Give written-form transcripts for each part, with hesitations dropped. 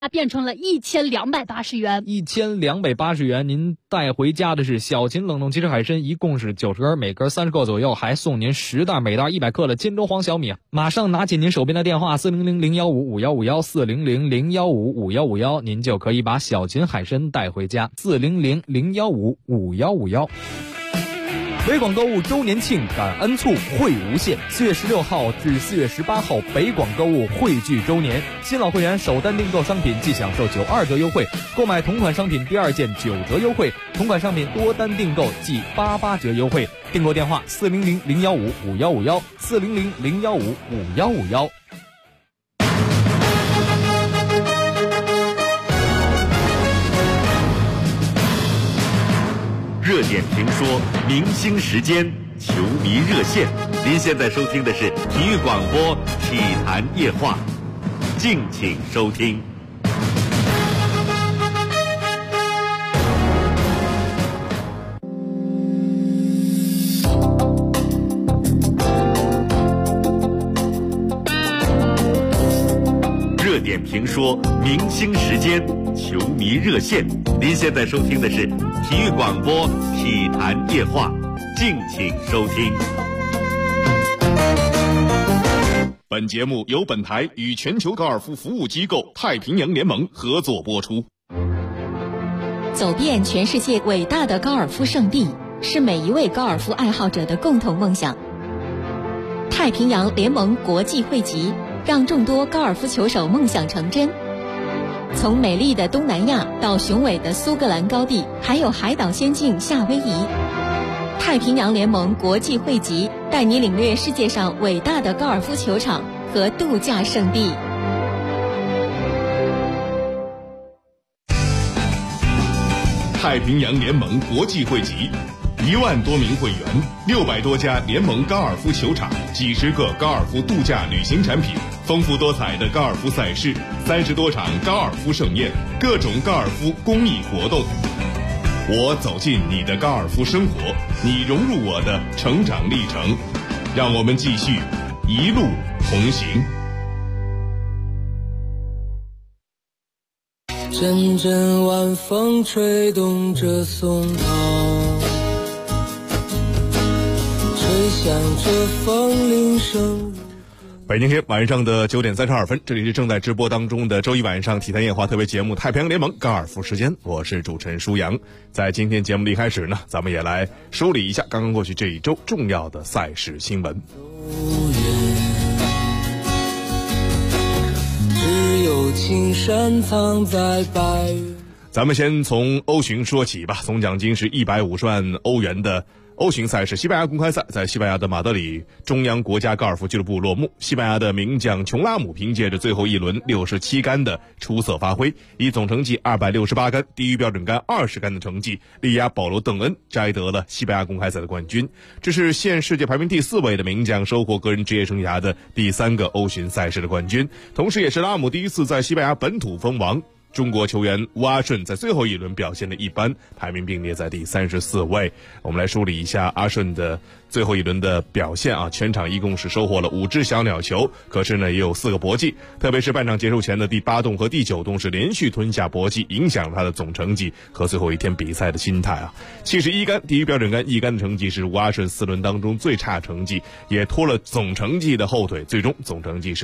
变成了1280元。 1280元，您带回家的是小秦冷冻鸡翅海参，一共是90根，每根30个左右，还送您10袋，每袋100克的金州黄小米。马上拿起您手边的电话400-015-5151 400-015-5151，您就可以把小秦海参带回家。400-015-5151。北广购物周年庆感恩促惠无限，4月16号至4月18号，北广购物汇聚周年，新老会员首单订购商品即享受92折优惠，购买同款商品第二件9折优惠，同款商品多单订购即88折优惠。订购电话400-015-5151 400-015-5151。 热点评说，明星时间，球迷热线。您现在收听的是体育广播体坛夜话，敬请收听。热点评说，明星时间，球迷热线。您现在收听的是体育广播体坛夜话，敬请收听。本节目由本台与全球高尔夫服务机构太平洋联盟合作播出。 走遍全世界伟大的高尔夫圣地，是每一位高尔夫爱好者的共同梦想。太平洋联盟国际汇集，让众多高尔夫球手梦想成真。从美丽的东南亚到雄伟的苏格兰高地，还有海岛仙境夏威夷，太平洋联盟国际汇集带你领略世界上伟大的高尔夫球场和度假胜地。 太平洋联盟国际汇集，1万多名会员，600多家联盟高尔夫球场，几十个高尔夫度假旅行产品，丰富多彩的高尔夫赛事，30多场高尔夫盛宴，各种高尔夫公益活动。我走进你的高尔夫生活，你融入我的成长历程，让我们继续一路同行。 阵阵晚风吹动着松涛，吹响着风铃声。 北京天晚上的9点32分，这里是正在直播当中的周一晚上体坛夜话特别节目《太平洋联盟高尔夫时间》，我是主持人舒阳。在今天节目的一开始呢，咱们也来梳理一下刚刚过去这一周重要的赛事新闻。 只有青山藏在白云。 咱们先从欧巡说起吧，总奖金是150万欧元的欧巡赛事西班牙公开赛在西班牙的马德里中央国家高尔夫俱乐部落幕。西班牙的名将琼拉姆凭借着最后一轮67杆的出色发挥，以总成绩268杆低于标准杆20杆的成绩力压保罗邓恩，摘得了西班牙公开赛的冠军。这是现世界排名第4位的名将收获个人职业生涯的第3个欧巡赛事的冠军，同时也是拉姆第一次在西班牙本土封王。中国球员吴阿顺在最后一轮表现的一般，排名并列在第34位。我们来梳理一下阿顺的最后一轮的表现啊，全场一共是收获了5支小鸟球，可是呢也有4个搏击，特别是半场结束前的第8洞和第9洞是连续吞下搏击，影响了他的总成绩和最后一天比赛的心态啊。71杆低于标准杆1杆的成绩是吴阿顺4轮当中最差成绩，也拖了总成绩的后腿，最终总成绩是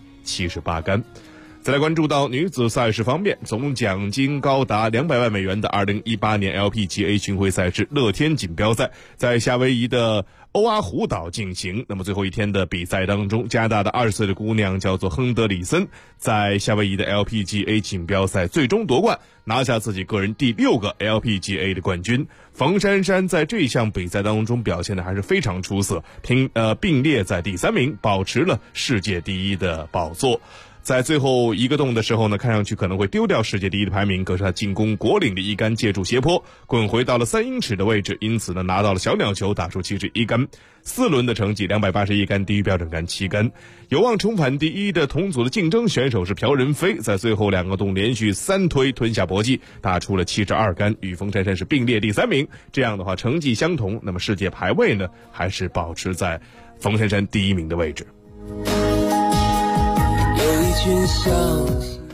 278杆。再来关注到女子赛事方面，总奖金高达200万美元的2018年 LPGA 巡回赛事乐天锦标赛在夏威夷的欧阿湖岛进行。那么最后一天的比赛当中，加拿大的20岁的姑娘叫做亨德里森，在夏威夷的 LPGA 锦标赛最终夺冠，拿下自己个人第6个 LPGA 的冠军。冯珊珊在这项比赛当中表现的还是非常出色，并列在第3名，保持了世界第1的宝座。在最后一个洞的时候呢，看上去可能会丢掉世界第1的排名，可是他进攻果岭的一杆借助斜坡滚回到了3英尺的位置，因此呢拿到了小鸟球，打出71杆。4轮的成绩281杆低于标准杆7杆。有望重返第1的同组的竞争选手是朴仁飞，在最后2个洞连续3推吞下搏击，打出了72杆，与冯珊珊是并列第3名。这样的话成绩相同，那么世界排位呢还是保持在冯珊珊第1名的位置。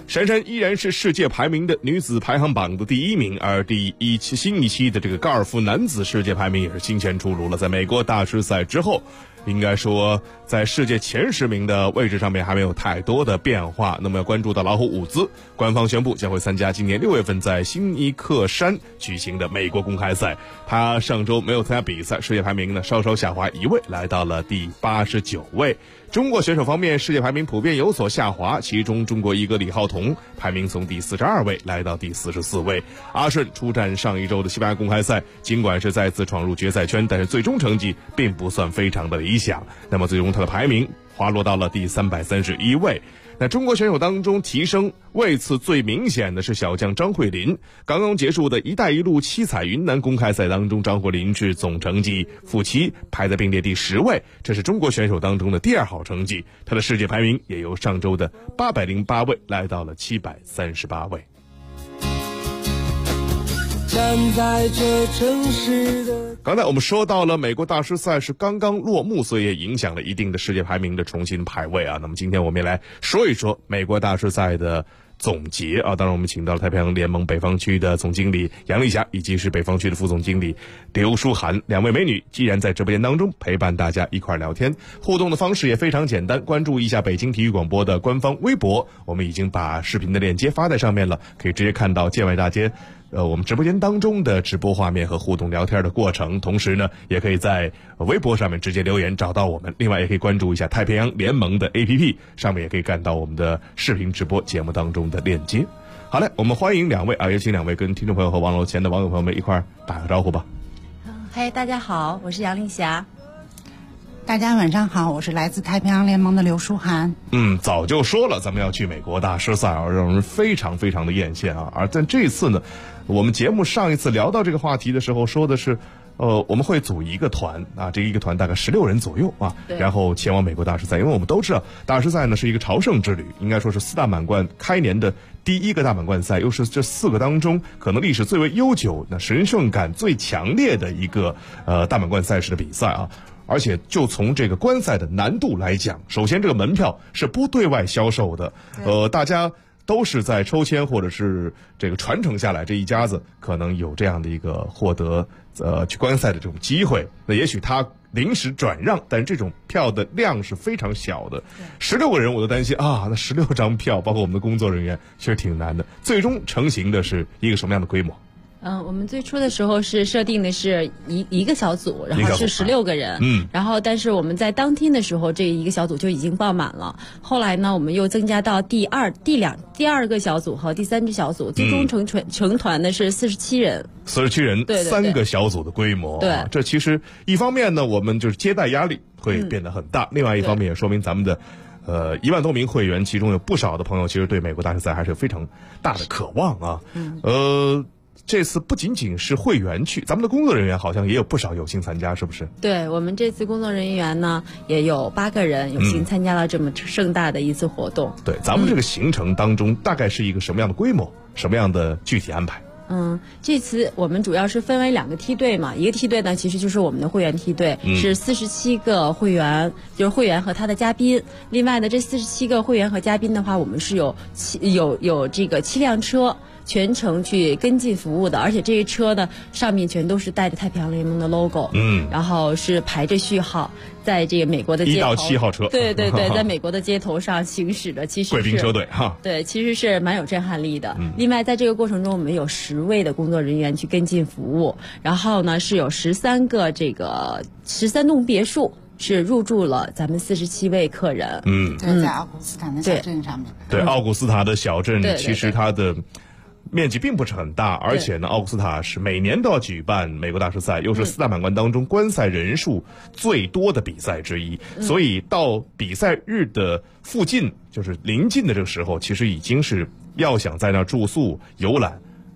珊珊依然是世界排名的女子排行榜的第1名，而新一期的这个高尔夫男子世界排名也是新鲜出炉了。在美国大师赛之后，应该说在世界前10名的位置上面还没有太多的变化。那么要关注到老虎伍兹，官方宣布将会参加今年6月份在新尼克山举行的美国公开赛。他上周没有参加比赛，世界排名呢稍稍下滑1位，来到了第89位。中国选手方面，世界排名普遍有所下滑，其中中国一哥李浩彤排名从第42位来到第44位。阿顺出战上一周的西班牙公开赛，尽管是再次闯入决赛圈，但是最终成绩并不算非常的理想，那么最终他的排名滑落到了第331位。那中国选手当中提升位次最明显的是小将张慧琳。刚刚结束的一带一路7彩云南公开赛当中，张慧琳是总成绩负7，排在并列第10位，这是中国选手当中的第2好成绩。她的世界排名也由上周的808位来到了738位。 站在这城市的， 刚才我们说到了美国大师赛是刚刚落幕，所以也影响了一定的世界排名的重新排位啊。那么今天我们也来说一说美国大师赛的总结啊。当然我们请到了太平洋联盟北方区的总经理杨丽霞，以及是北方区的副总经理刘淑涵，两位美女既然在直播间当中陪伴大家一块聊天。互动的方式也非常简单，关注一下北京体育广播的官方微博，我们已经把视频的链接发在上面了，可以直接看到建外大街我们直播间当中的直播画面和互动聊天的过程。同时呢，也可以在微博上面直接留言找到我们。另外也可以关注一下太平洋联盟的 APP， 上面也可以看到我们的视频直播节目当中的链接。好嘞，我们欢迎两位也请两位跟听众朋友和网络前的网友朋友们一块打个招呼吧。 嗨，大家好，我是杨丽霞。 大家晚上好，我是来自太平洋联盟的刘淑涵。 早就说了咱们要去美国大师赛啊，让人非常非常的艳羡啊。而但这次呢，我们节目上一次聊到这个话题的时候说的是我们会组一个团啊，这一个团大概16人左右啊，然后前往美国大师赛。因为我们都知道大师赛呢是一个朝圣之旅，应该说是4大满贯开年的第一个大满贯赛，又是这4个当中可能历史最为悠久、神圣感最强烈的一个大满贯赛事的比赛啊。而且就从这个观赛的难度来讲，首先这个门票是不对外销售的，大家都是在抽签或者是这个传承下来，这一家子可能有这样的一个获得去观赛的这种机会。那也许他临时转让，但是这种票的量是非常小的，16个人我都担心啊，那16张票包括我们的工作人员其实挺难的。最终成型的是一个什么样的规模？ 我们最初的时候是设定的是一个小组，然后是16个人，然后但是我们在当天的时候，这一个小组就已经爆满了。后来呢，我们又增加到第二个小组和第3支小组，最终成团的是47人。47人， 对，3个小组的规模，对，这其实一方面呢，我们就是接待压力会变得很大，另外一方面也说明咱们的1万多名会员，其中有不少的朋友其实对美国大师赛还是有非常大的渴望啊。这次不仅仅是会员去，咱们的工作人员好像也有不少有幸参加，是不是？对， 我们这次工作人员呢也有8个人有幸参加了这么盛大的一次活动。 对，咱们这个行程当中大概是一个什么样的规模，什么样的具体安排？ 这次我们主要是分为2个梯队嘛，一个梯队呢其实就是我们的会员梯队，是47个会员，就是会员和他的嘉宾。另外呢，这47个会员和嘉宾的话，我们是有这个7辆车全程去跟进服务的，而且这些车呢上面全都是带着太平洋联盟的 logo， 然后是排着序号，在这个美国的街头 1到7号车， 对，在美国的街头上行驶的，其实是贵宾车队哈， 对，其实是蛮有震撼力的。另外在这个过程中，我们有10位的工作人员去跟进服务，然后呢是有13栋别墅是入住了咱们47位客人。 对，在奥古斯塔的小镇上面。 对，奥古斯塔的小镇其实它的面积并不是很大，而且呢，奥古斯塔是每年都要举办美国大师赛，又是4大满贯当中观赛人数最多的比赛之一，所以到比赛日的附近，就是临近的这个时候，其实已经是要想在那儿住宿游览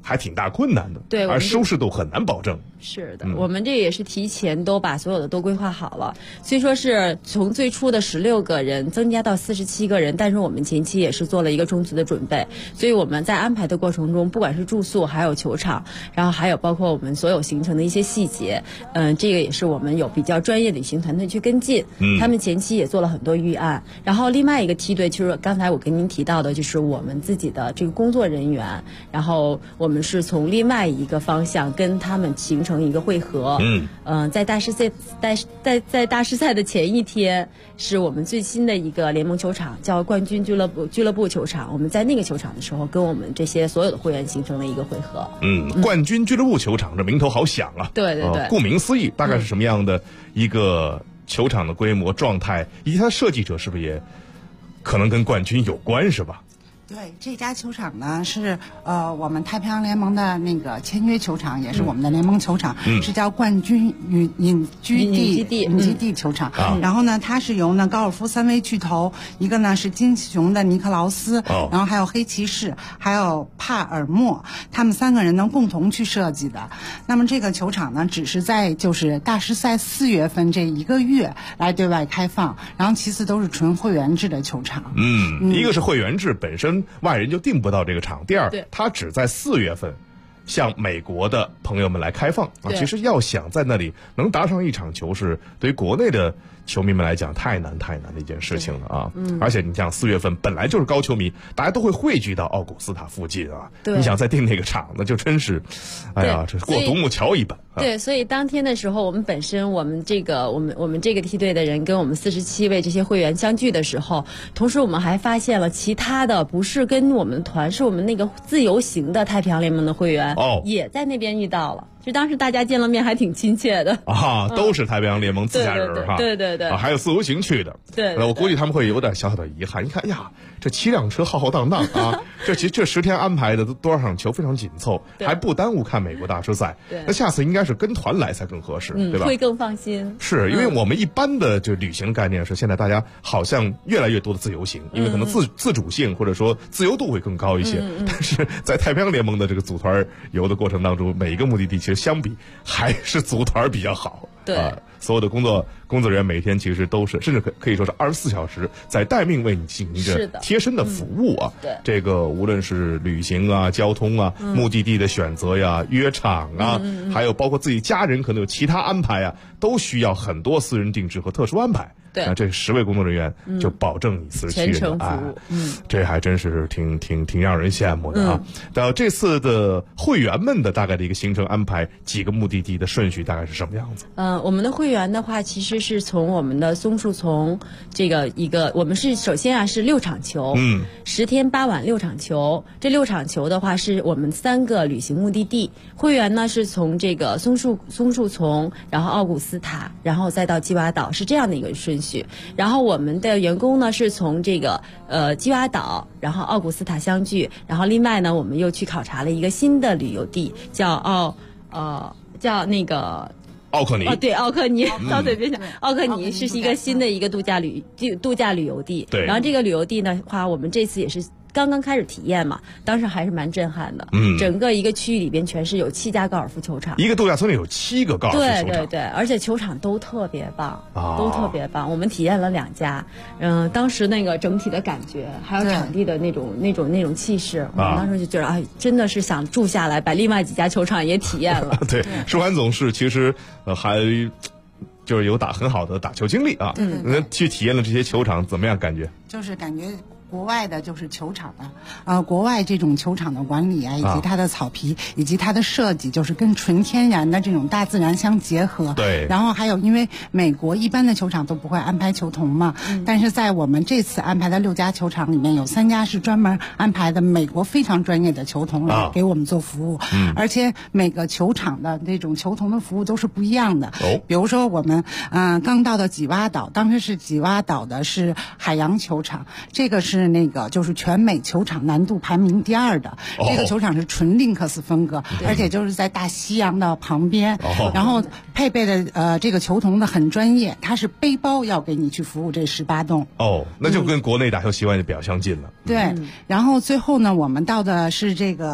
还挺大困难的， 对， 而舒适度很难保证。 是的，我们这也是提前都把所有的都规划好了，所以说是从最初的16个人增加到47个人，但是我们前期也是做了一个充足的准备，所以我们在安排的过程中，不管是住宿还有球场，然后还有包括我们所有行程的一些细节，这个也是我们有比较专业旅行团队去跟进，他们前期也做了很多预案，然后另外一个梯队就是刚才我跟您提到的，就是我们自己的这个工作人员，然后我们是从另外一个方向跟他们形成一个汇合。在大师赛在大师赛的前一天，是我们最新的一个联盟球场，叫冠军俱乐部球场。我们在那个球场的时候，跟我们这些所有的会员形成了一个汇合。 冠军俱乐部球场这名头好响啊！ 对对对， 顾名思义，大概是什么样的一个球场的规模、状态，以及它的设计者是不是也可能跟冠军有关，是吧？ 对，这家球场呢是我们太平洋联盟的那个签约球场，也是我们的联盟球场，是叫冠军隐基地球场。然后呢，它是由呢高尔夫3位巨头，一个呢是金熊的尼克劳斯，然后还有黑骑士，还有帕尔默，他们3个人呢共同去设计的。那么这个球场呢，只是在就是大师赛4月份这1个月来对外开放，然后其次都是纯会员制的球场。 一个是会员制本身外人就订不到这个场，第二，它只在4月份向美国的朋友们来开放啊。其实要想在那里能打上一场球，是对于国内的球迷们来讲太难的一件事情了啊。而且你像4月份本来就是高球迷，大家都会汇聚到奥古斯塔附近啊。你想再订那个场，那就真是，哎呀，这过独木桥一般。 对，所以当天的时候，我们这个梯队的人跟我们47位这些会员相聚的时候，同时我们还发现了其他的不是跟我们团，是我们那个自由行的太平洋联盟的会员，也在那边遇到了。就当时大家见了面还挺亲切的啊，都是太平洋联盟自家人哈， 对， 还有自由行去的， 对， 我估计他们会有点小小的遗憾。你看呀，这7辆车浩浩荡荡啊，这10天安排的都多少场球非常紧凑，还不耽误看美国大师赛。那下次应该是跟团来才更合适，对吧？ 会更放心。 是因为我们一般的就旅行概念是，现在大家好像越来越多的自由行，因为可能自主性或者说自由度会更高一些。但是在太平洋联盟的这个组团游的过程当中，每一个目的地其实相比还是组团比较好。 对， 所有的工作人员每天其实都是，甚至可以说是24小时在待命为你进行着贴身的服务啊。 对， 这个无论是旅行啊、交通啊、目的地的选择呀、约场啊，还有包括自己家人可能有其他安排啊，都需要很多私人定制和特殊安排。 对， 那这10位工作人员就保证你47人的爱，这还真是挺让人羡慕的啊。到这次的会员们的大概的一个行程安排，几个目的地的顺序大概是什么样子？ 我们的会员的话，其实是从我们的松树丛这个我们是首先是6场球，10天8晚6场球。这6场球的话，是我们3个旅行目的地。会员呢是从这个松树丛，然后奥古斯塔，然后再到基娃岛，是这样的一个顺序。然后我们的员工呢是从这个基娃岛，然后奥古斯塔相聚，然后另外呢我们又去考察了一个新的旅游地，叫那个奥克尼。 对，奥克尼，到嘴边上，奥克尼是一个新的一个度假旅游地。 对， 然后这个旅游地的话，我们这次也是刚刚开始体验嘛，当时还是蛮震撼的。整个一个区域里边全是有7家高尔夫球场， 一个度假村里有7个高尔夫球场。 对，而且球场都特别棒，都特别棒。我们体验了2家，当时那个整体的感觉，还有场地的那种气势，我们当时就觉得真的是想住下来，把另外几家球场也体验了。 对，舒涵总是其实还就是有很好的打球经历啊，去体验了这些球场，怎么样感觉？ 就是感觉国外的就是球场国外这种球场的管理以及它的草皮以及它的设计，就是跟纯天然的这种大自然相结合。 对。 然后还有，因为美国一般的球场都不会安排球童嘛，但是在我们这次安排的6家球场里面，有3家是专门安排的美国非常专业的球童来给我们做服务，而且每个球场的这种球童的服务都是不一样的。比如说我们刚到的吉娃岛，当时是吉娃岛的是海洋球场，这个是那个就是全美球场难度排名第2的，这个球场是纯林克斯风格，而且就是在大西洋的旁边，然后配备的这个球童的很专业，他是背包要给你去服务这18洞。 那就跟国内打球习惯就比较相近了。 对，然后最后呢，我们到的是这个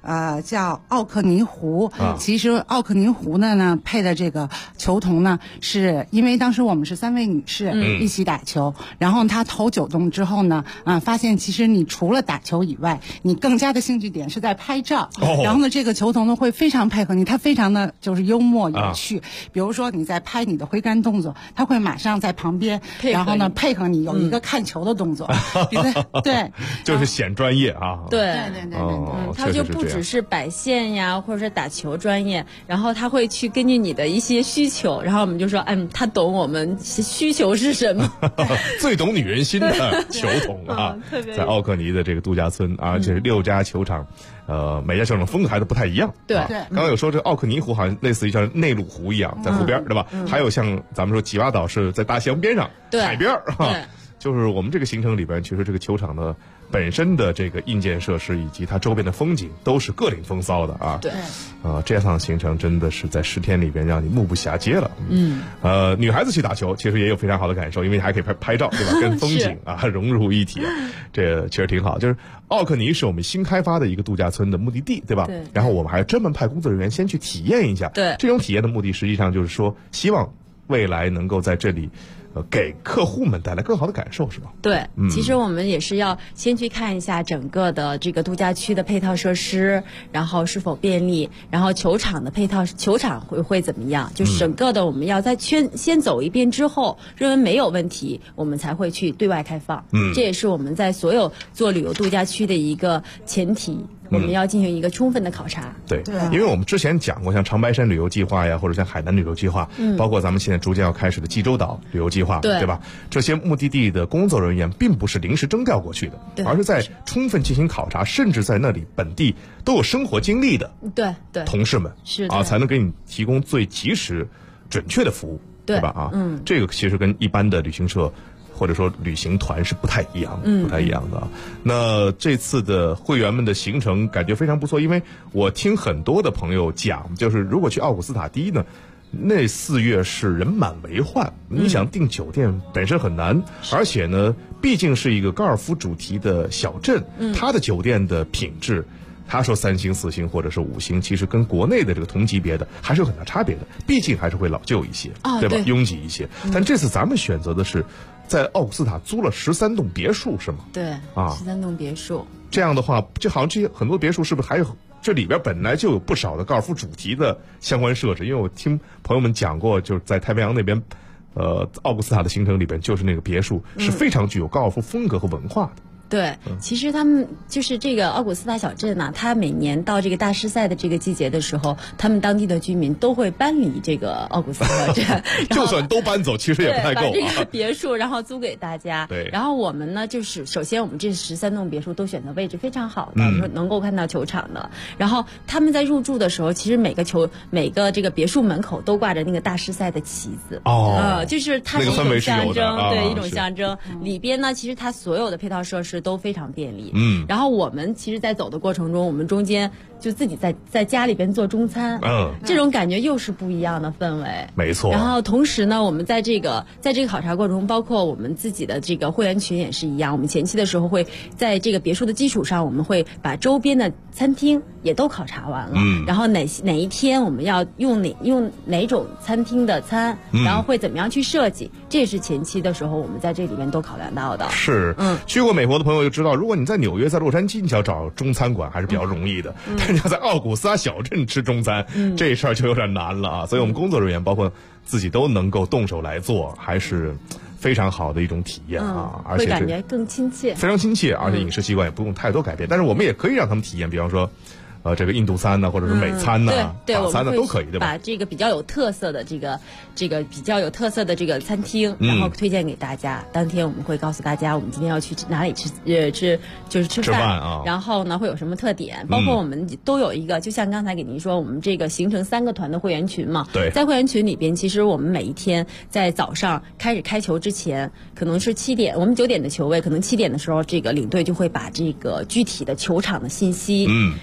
叫奥克尼湖。其实奥克尼湖呢配的这个球童呢，是因为当时我们是3位女士一起打球，然后她头9洞之后呢，发现其实你除了打球以外，你更加的兴趣点是在拍照。然后呢，这个球童呢会非常配合你，他非常的就是幽默有趣。比如说你在拍你的挥杆动作，他会马上在旁边，然后呢配合你有一个看球的动作。对， 就是显专业啊。 对， 他就不只是摆线呀，或者是打球专业，然后他会去根据你的一些需求，然后我们就说，他懂我们需求是什么。 最懂女人心的球童啊，在奥克尼的这个度假村啊，这是6家球场，每家球场风格还都不太一样。 对， 刚刚有说这奥克尼湖好像类似于像内陆湖一样，在湖边，对吧？还有像咱们说吉瓦岛是在大西洋边上，海边哈。就是我们这个行程里边，其实这个球场的本身的这个硬件设施以及它周边的风景都是各领风骚的啊。 对， 这趟行程真的是在10天里边让你目不暇接了。女孩子去打球其实也有非常好的感受，因为还可以拍照，对吧？跟风景啊融入一体啊，这确实挺好。就是奥克尼是我们新开发的一个度假村的目的地，对吧？ 对。 然后我们还专门派工作人员先去体验一下。 对。 这种体验的目的实际上就是说，希望未来能够在这里。给客户们带来更好的感受，是吧？对， 其实我们也是要先去看一下整个的这个度假区的配套设施，然后是否便利，然后球场的配套，球场会怎么样？就是整个的我们要在先走一遍之后，认为没有问题，我们才会去对外开放。这也是我们在所有做旅游度假区的一个前提。我们要进行一个充分的考察。 对，因为我们之前讲过，像长白山旅游计划呀，或者像海南旅游计划，包括咱们现在逐渐要开始的济州岛旅游计划，对吧？这些目的地的工作人员并不是临时征调过去的，而是在充分进行考察，甚至在那里本地都有生活经历的同事们， 是才能给你提供最及时、准确的服务，对吧？这个其实跟一般的旅行社。或者说旅行团是不太一样的，那这次的会员们的行程感觉非常不错，因为我听很多的朋友讲，就是如果去奥古斯塔第呢，那4月是人满为患，你想订酒店本身很难，而且呢，毕竟是一个高尔夫主题的小镇，它的酒店的品质。他说3星、4星或者是5星，其实跟国内的这个同级别的还是有很大差别的，毕竟还是会老旧一些，对吧？拥挤一些。但这次咱们选择的是在奥古斯塔租了13栋别墅，是吗？ 对，13栋别墅。 这样的话，就好像这些很多别墅是不是还有这里边本来就有不少的高尔夫主题的相关设置？因为我听朋友们讲过，就是在太平洋那边，奥古斯塔的行程里边，就是那个别墅是非常具有高尔夫风格和文化的。 对，其实他们就是这个奥古斯塔小镇呢，它每年到这个大师赛的这个季节的时候，他们当地的居民都会搬离这个奥古斯塔小镇， 就算都搬走，其实也不太够。 把这个别墅然后租给大家。 对， 然后我们呢，就是首先我们这13栋别墅都选择位置非常好的，能够看到球场的。然后他们在入住的时候，其实每个这个别墅门口都挂着那个大师赛的旗子。就是它是一种象征，对，一种象征。里边呢，其实它所有的配套设施都非常便利。然后我们其实在走的过程中，我们中间就自己在家里边做中餐，这种感觉又是不一样的氛围。 没错。 然后同时呢，我们在这个考察过程中，包括我们自己的这个会员群也是一样，我们前期的时候会在这个别墅的基础上，我们会把周边的餐厅也都考察完了。然后哪一天我们要用哪种餐厅的餐，然后会怎么样去设计，这也是前期的时候我们在这里边都考量到的。 是，去过美国的朋友就知道，如果你在纽约、在洛杉矶，你想找中餐馆还是比较容易的，但是要在奥古斯塔小镇吃中餐，这事儿就有点难了啊。所以我们工作人员包括自己都能够动手来做，还是非常好的一种体验啊，而且会感觉更亲切， 非常亲切，而且饮食习惯也不用太多改变。但是我们也可以让他们体验，比方说。这个印度餐呢，或者是美餐呢，法餐呢都可以，对吧？ 把这个比较有特色的这个比较有特色的这个餐厅，然后推荐给大家。当天我们会告诉大家，我们今天要去哪里吃饭啊。 然后呢，会有什么特点？包括我们都有一个，就像刚才给您说，我们这个形成3个团的会员群嘛。 对， 在会员群里边，其实我们每一天在早上开始开球之前，可能是7点，我们9点的球位，可能7点的时候，这个领队就会把这个具体的球场的信息，然后详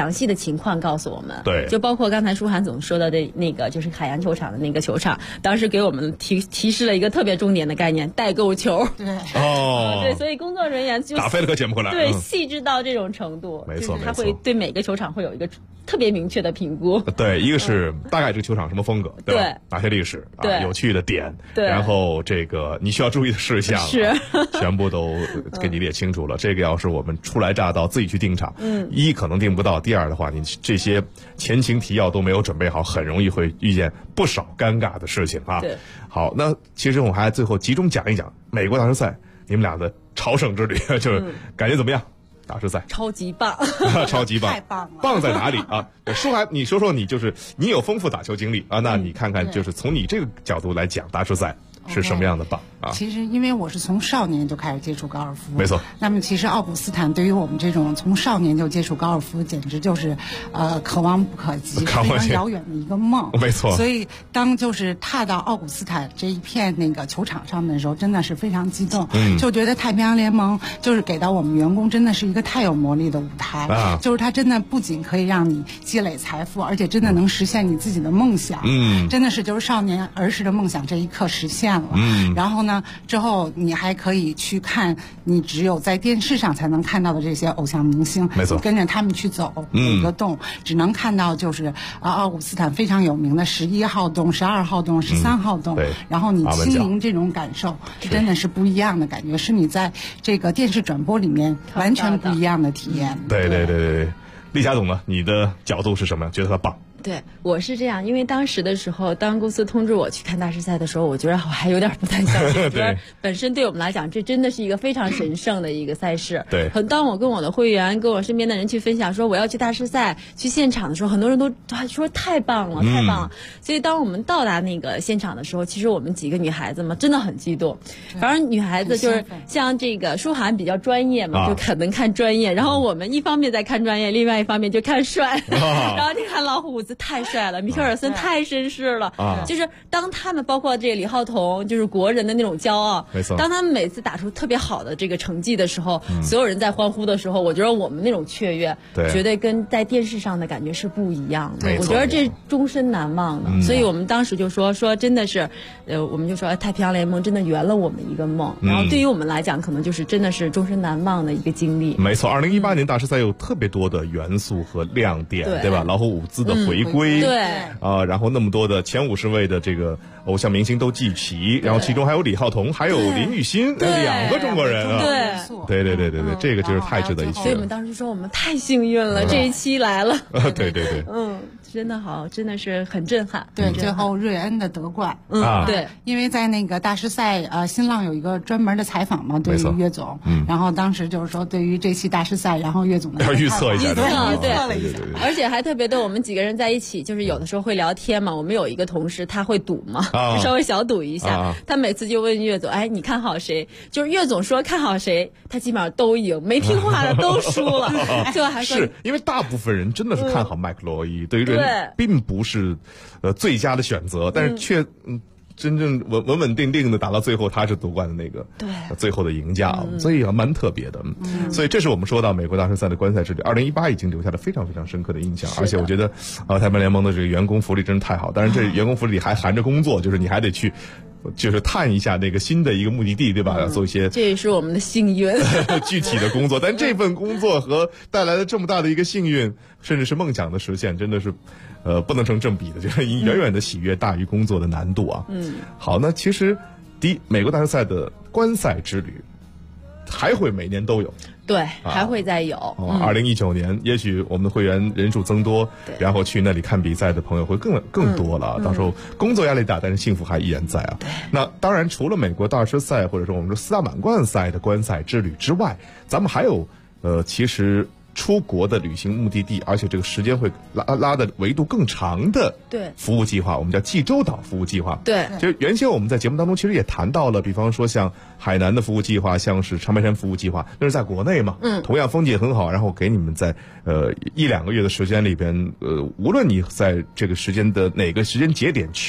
详细的情况告诉我们。 对， 就包括刚才舒涵总说的那个，就是海洋球场的那个球场，当时给我们提示了一个特别重点的概念——代购球。 对， 对，所以工作人员就打飞了可捡不回来。 对，细致到这种程度， 没错， 他会对每个球场会有一个特别明确的评估。 对，一个是大概这个球场什么风格，对吧？ 对， 哪些历史对， 有趣的点， 对， 然后这个你需要注意的事项是全部都给你列清楚了。这个要是我们初来乍到自己去订场，一可能订不到，第二的话，你这些前情提要都没有准备好，很容易会遇见不少尴尬的事情啊。 对， 好，那其实我们还最后集中讲一讲美国大师赛，你们俩的朝圣之旅，就是感觉怎么样？大师赛超级棒， 超级棒， 太棒了！ 棒在哪里啊？舒涵，你说说你就是你有丰富打球经历啊，那你看看就是从你这个角度来讲，大师赛是什么样的棒啊？ 其实因为我是从少年就开始接触高尔夫， 没错。 那么其实奥古斯坦对于我们这种从少年就接触高尔夫，简直就是可望不可及，非常遥远的一个梦。 没错。 所以当就是踏到奥古斯坦这一片那个球场上面的时候，真的是非常激动，就觉得太平洋联盟就是给到我们员工真的是一个太有魔力的舞台，就是它真的不仅可以让你积累财富，而且真的能实现你自己的梦想。真的是就是少年儿时的梦想这一刻实现了。然后呢，之后你还可以去看你只有在电视上才能看到的这些偶像明星， 没错， 你跟着他们去走每个洞，只能看到就是奥古斯坦非常有名的11号洞、12号洞、13号洞，然后你亲临这种感受，真的是不一样的感觉，是你在这个电视转播里面完全不一样的体验。 对，丽霞总呢，你的角度是什么样？觉得他棒？ 对，我是这样，因为当时的时候，当公司通知我去看大师赛的时候，我觉得我还有点不太相信。觉得本身对我们来讲，这真的是一个非常神圣的一个赛事。 对。 当我跟我的会员、跟我身边的人去分享说我要去大师赛、去现场的时候，很多人都说太棒了，太棒了。所以当我们到达那个现场的时候，其实我们几个女孩子嘛，真的很激动。反正女孩子就是像这个舒涵比较专业嘛，就可能看专业，然后我们一方面在看专业，另外一方面就看帅。然后你看老虎子太帅了，米克尔森太绅士了，就是当他们包括这个李浩彤，就是国人的那种骄傲， 没错。 当他们每次打出特别好的这个成绩的时候，所有人在欢呼的时候，我觉得我们那种雀跃，绝对跟在电视上的感觉是不一样的。我觉得这终身难忘的。所以我们当时就说真的是，我们就说太平洋联盟真的圆了我们一个梦，然后对于我们来讲，可能就是真的是终身难忘的一个经历。 没错，2018年大师赛有特别多的元素和亮点，对吧？老虎伍兹的回归。 对然后那么多的前50位的这个偶像明星都聚齐，然后其中还有李浩彤，还有林雨欣，2个中国人啊，对，这个就是太值得一提了。 所以我们当时说我们太幸运了，这一期来了。 对， 真的好，真的是很震撼。 对，最后瑞恩的得冠。 对， 因为在那个大师赛，新浪有一个专门的采访嘛，对于岳总，然后当时就是说对于这期大师赛，然后岳总要预测一下， 对， 而且还特别的，我们几个人在一起，就是有的时候会聊天嘛。我们有一个同事他会赌嘛，稍微小赌一下，他每次就问岳总，哎，你看好谁？就是岳总说看好谁，他基本上都赢，没听话的都输了。最后还说是因为大部分人真的是看好麦克罗伊，对于人并不是最佳的选择，但是却真正稳定的打到最后，他是夺冠的那个最后的赢家，所以蛮特别的。所以这是我们说到美国大师赛的观赛之旅，2018已经留下了非常非常深刻的印象，而且我觉得太平洋联盟的这个员工福利真是太好，当然这员工福利还含着工作，就是你还得去就是探一下那个新的一个目的地，对吧？做一些这也是我们的幸运具体的工作，但这份工作和带来的这么大的一个幸运，甚至是梦想的实现，真的是不能成正比的，就是远远的喜悦大于工作的难度啊。好，那其实美国大师赛的观赛之旅还会每年都有。 对，还会再有。 2019年，也许我们的会员人数增多，然后去那里看比赛的朋友会更多了。到时候工作压力大，但是幸福还依然在啊。那当然，除了美国大师赛或者说我们说四大满贯赛的观赛之旅之外，咱们还有其实出国的旅行目的地，而且这个时间会拉的维度更长的服务计划，我们叫济州岛服务计划。 对， 就原先我们在节目当中其实也谈到了，比方说像海南的服务计划，像是长白山服务计划，那是在国内嘛，同样风景很好，然后给你们在1-2个月的时间里边，无论你在这个时间的哪个时间节点去，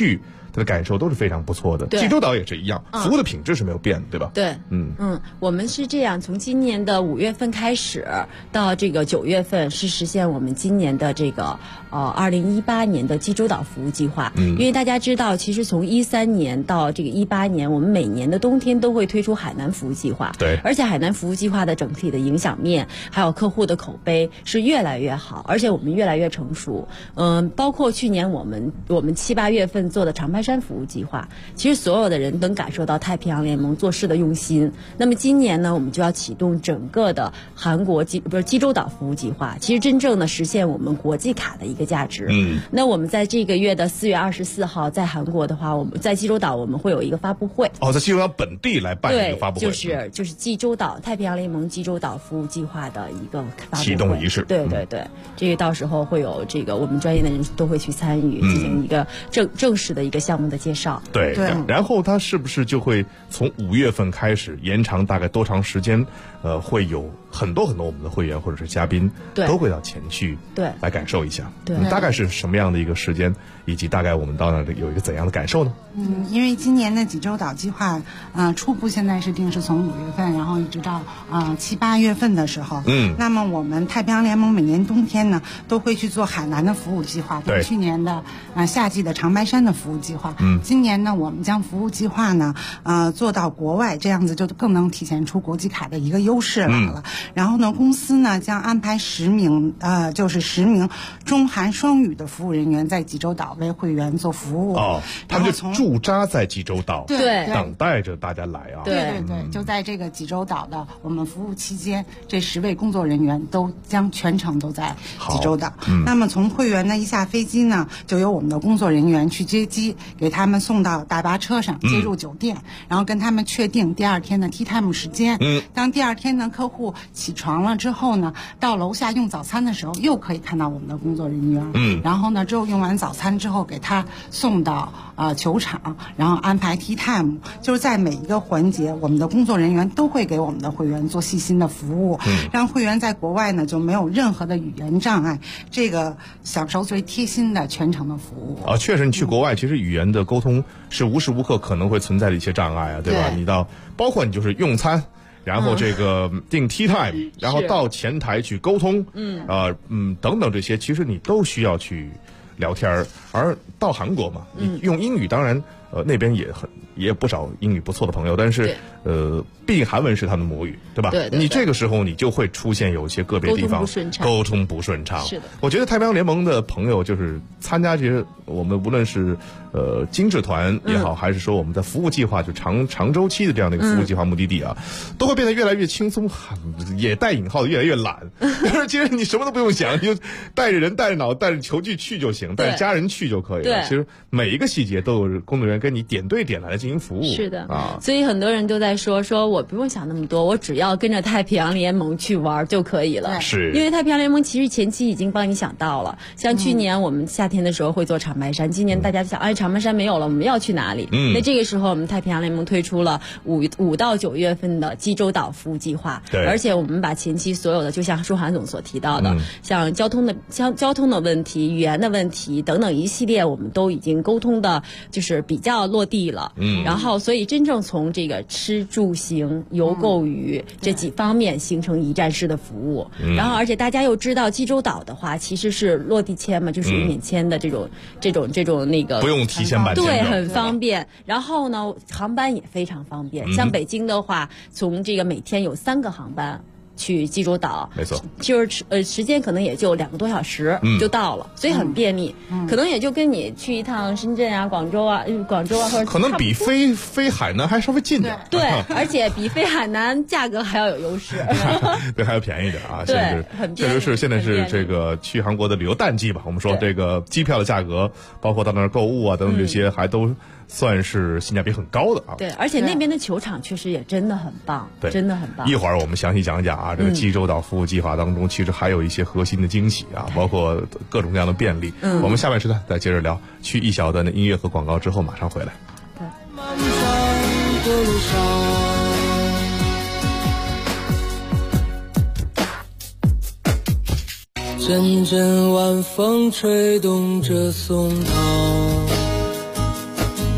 它的感受都是非常不错的。济州岛也是一样，服务的品质是没有变的，对吧？ 对，我们是这样，从今年的5月份开始到这个9月份，是实现我们今年的这个2018年的济州岛服务计划。因为大家知道，其实从13年到这个18年，我们每年的冬天都会推出海南服务计划。 对， 而且海南服务计划的整体的影响面，还有客户的口碑是越来越好，而且我们越来越成熟。包括去年我们7、8月份做的长白山服务计划，其实所有的人能感受到太平洋联盟做事的用心。那么今年呢，我们就要启动整个的济州岛服务计划，其实真正的实现我们国际卡的一个价值。那我们在这个月的4月24号，在韩国的话，我们在济州岛我们会有一个发布会。 在济州岛本地来办一个发布会， 就是济州岛太平洋联盟济州岛服务计划的一个发布会启动仪式。 对，这个到时候会有这个我们专业的人都会去参与，进行一个正式的一个项目的介绍。 对，然后它是不是就会从5月份开始延长大概多长时间？会有很多我们的会员或者是嘉宾都会到前去来感受一下。 对， 大概是什么样的一个时间，以及大概我们到那有一个怎样的感受呢？ 因为今年的济州岛计划，初步现在是定是从5月份，然后一直到7、8月份的时候。那么我们太平洋联盟每年冬天呢，都会去做海南的服务计划，跟去年的夏季的长白山的服务计划。今年呢，我们将服务计划呢，做到国外，这样子就更能体现出国际卡的一个优势来了。然后呢，公司呢将安排10名中韩双语的服务人员在济州岛为会员做服务。 他们就驻扎在济州岛， 对， 等待着大家来啊。 对，就在这个济州岛的我们服务期间，这10位工作人员都将全程都在济州岛。那么从会员呢一下飞机呢，就由我们的工作人员去接机，给他们送到大巴车上，接入酒店，然后跟他们确定第2天的 tea time 时间。当第2天呢客户起床了之后呢，到楼下用早餐的时候，又可以看到我们的工作人员。然后呢，之后用完早餐之后，给他送到球场，然后安排 tea time， 就是在每一个环节，我们的工作人员都会给我们的会员做细心的服务，让会员在国外呢就没有任何的语言障碍，这个享受最贴心的全程的服务。 确实，你去国外，其实语言的沟通是无时无刻可能会存在的一些障碍啊，对吧？你包括你就是用餐。然后这个定 tea time，然后到前台去沟通，等等这些，其实你都需要去聊天。而到韩国嘛，你用英语，当然那边也有不少英语不错的朋友，但是毕竟韩文是他们的母语，对吧？ 对。 你这个时候你就会出现有一些个别地方沟通不顺畅。 是的。 我觉得太平洋联盟的朋友就是参加这些，我们无论是精致团也好，还是说我们在服务计划就长周期的这样的一个服务计划目的地啊，都会变得越来越轻松，也带引号的越来越懒。其实你什么都不用想，你就带着人、带着脑、带着球具去就行，带着家人去就可以了。其实每一个细节都有工作人员跟你点对点来进行服务。 是的所以很多人都在说我不用想那么多，我只要跟着太平洋联盟去玩就可以了。 是， 因为太平洋联盟其实前期已经帮你想到了，像去年我们夏天的时候会做长白山，今年大家想，长白山没有了，我们要去哪里？那这个时候我们太平洋联盟推出了5到9月份的济州岛服务计划，而且我们把前期所有的，就像舒涵总所提到的，像交通的问题、语言的问题等等一系列，我们都已经沟通的，就是比较落地了。然后所以真正从这个吃住行游购娱这几方面形成一站式的服务。然后而且大家又知道济州岛的话其实是落地签嘛，就属于免签的这种那个不用提前办签证， 对，很方便。然后呢，航班也非常方便。像北京的话，从这个每天有3个航班去济州岛， 没错， 就是时间可能也就2个多小时就到了，所以很便利。可能也就跟你去一趟深圳啊、广州啊或者可能比飞海南还稍微近点。 对，而且比飞海南价格还要有优势， 对，还要便宜点啊。 对， 确实是现在是这个去韩国的旅游淡季吧。我们说这个机票的价格，包括到那儿购物啊等等这些，还都算是性价比很高的啊。 对，而且那边的球场确实也真的很棒， 对， 真的很棒。 一会儿我们详细讲一讲啊，这个济州岛服务计划当中，其实还有一些核心的惊喜啊，包括各种各样的便利。我们下半时段再接着聊。去一小段的音乐和广告之后，马上回来。 漫长的路上，阵阵晚风吹动着松涛，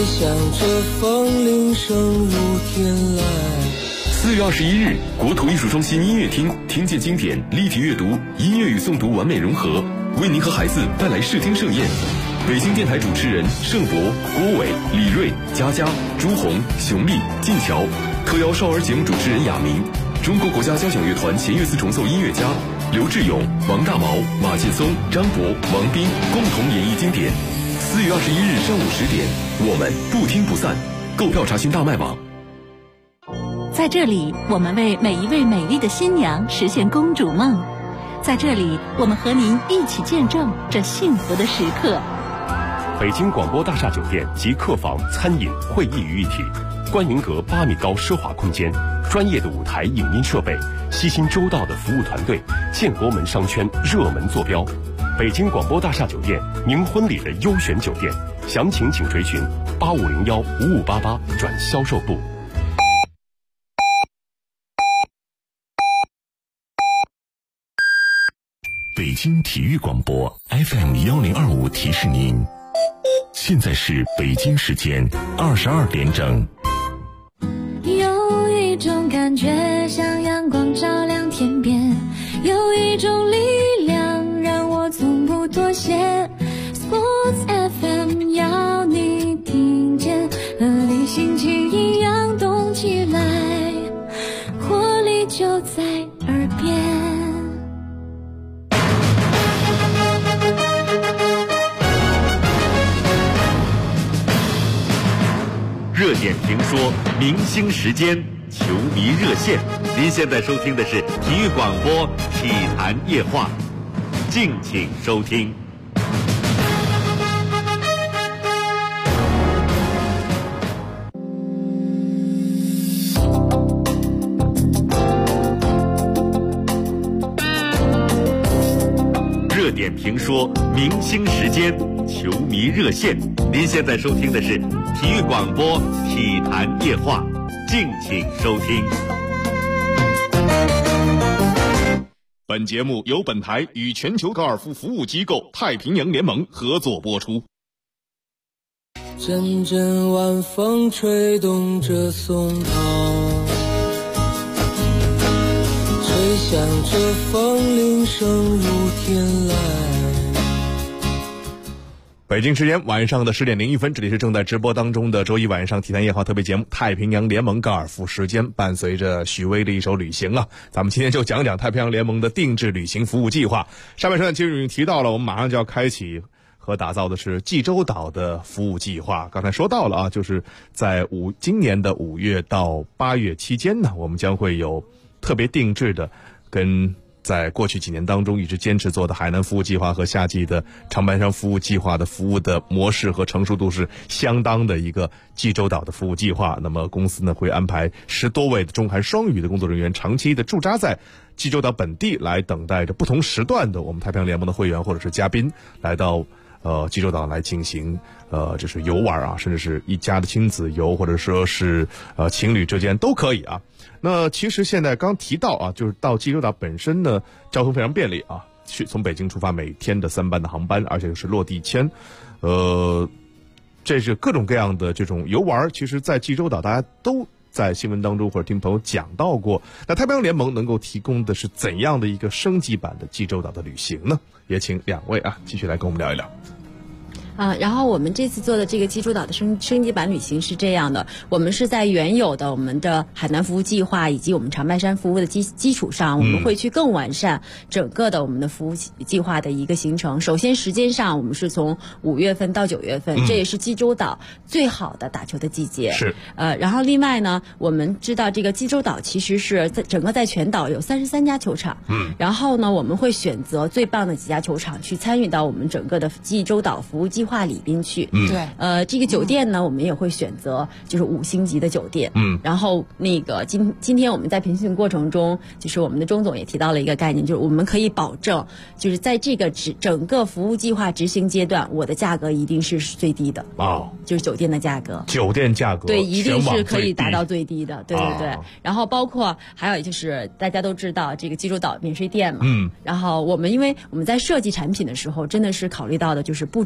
响着风铃声如天籁。 4月21日，国土艺术中心音乐厅听见经典，立体阅读，音乐与诵读完美融合，为您和孩子带来视听盛宴。北京电台主持人盛博、郭伟、李锐、佳佳、朱红、熊丽、晋桥，特邀少儿节目主持人亚明，中国国家交响乐团弦乐四重奏音乐家刘志勇、王大毛、马劲松、张博、王斌共同演绎经典。4月21日上午10点，我们不听不散。购票查询大麦网。 在这里，我们为每一位美丽的新娘实现公主梦。在这里，我们和您一起见证这幸福的时刻。 北京广播大厦酒店集客房、餐饮、会议于一体，观云阁8米高奢华空间，专业的舞台影音设备，悉心周到的服务团队，建国门商圈热门坐标。北京广播大厦酒店，您婚礼的优选酒店，详情请垂询8501-5588转销售部。北京体育广播 FM1025提示您，现在是北京时间22点整。 有一种感觉像阳光照亮天边，有一种力量让我从不妥协。 Sports FM 要你听见，和你心情一样动起来，活力就在耳边。 热点评说，明星时间，球迷热线。您现在收听的是体育广播体坛夜话，敬请收听。热点评说，明星时间，球迷热线。您现在收听的是体育广播体坛夜话，敬请收听。 本节目由本台与全球高尔夫服务机构太平洋联盟合作播出。 阵阵晚风吹动着松涛，吹响着风铃声如天籁。 北京时间晚上的10点01分，这里是正在直播当中的周一晚上体坛夜话特别节目《太平洋联盟高尔夫时间》。伴随着许巍的一首《旅行》啊，咱们今天就讲讲太平洋联盟的定制旅行服务计划。上半时段其实已经提到了，我们马上就要开启和打造的是济州岛的服务计划。刚才说到了啊，就是在今年的5月到8月期间呢，我们将会有特别定制的跟在过去几年当中一直坚持做的海南服务计划和夏季的长白山服务计划的服务的模式和成熟度是相当的一个济州岛的服务计划。那么公司呢会安排10多位的中韩双语的工作人员长期的驻扎在济州岛本地，来等待着不同时段的我们太平洋联盟的会员或者是嘉宾来到济州岛来进行就是游玩啊，甚至是一家的亲子游，或者说是情侣之间都可以啊。那其实现在刚提到啊，就是到济州岛本身呢，交通非常便利啊，从北京出发每天的3班的航班，而且是落地签，这是各种各样的这种游玩，其实在济州岛大家都在新闻当中或者听朋友讲到过。那太平洋联盟能够提供的是怎样的一个升级版的济州岛的旅行呢？也请2位啊继续来跟我们聊一聊。 然后我们这次做的这个济州岛的升级版旅行是这样的，我们是在原有的我们的海南服务计划以及我们长白山服务的基础上，我们会去更完善整个的我们的服务计划的一个行程。首先时间上，我们是从5月份到9月份，这也是济州岛最好的打球的季节。 是。 然后另外呢，我们知道这个济州岛其实是在全岛有33家球场。然后呢，我们会选择最棒的几家球场去参与到我们整个的济州岛服务计划里边去。对。这个酒店呢，我们也会选择就是5星级的酒店。然后那个今天我们在培训过程中，就是我们的钟总也提到了一个概念，就是我们可以保证，就是在这个整个服务计划执行阶段，我的价格一定是最低的。就是酒店的价格。酒店价格。对，一定是可以达到最低的。对对对。然后包括还有就是大家都知道这个济州岛免税店嘛。然后因为我们在设计产品的时候，真的是考虑到的就是不只是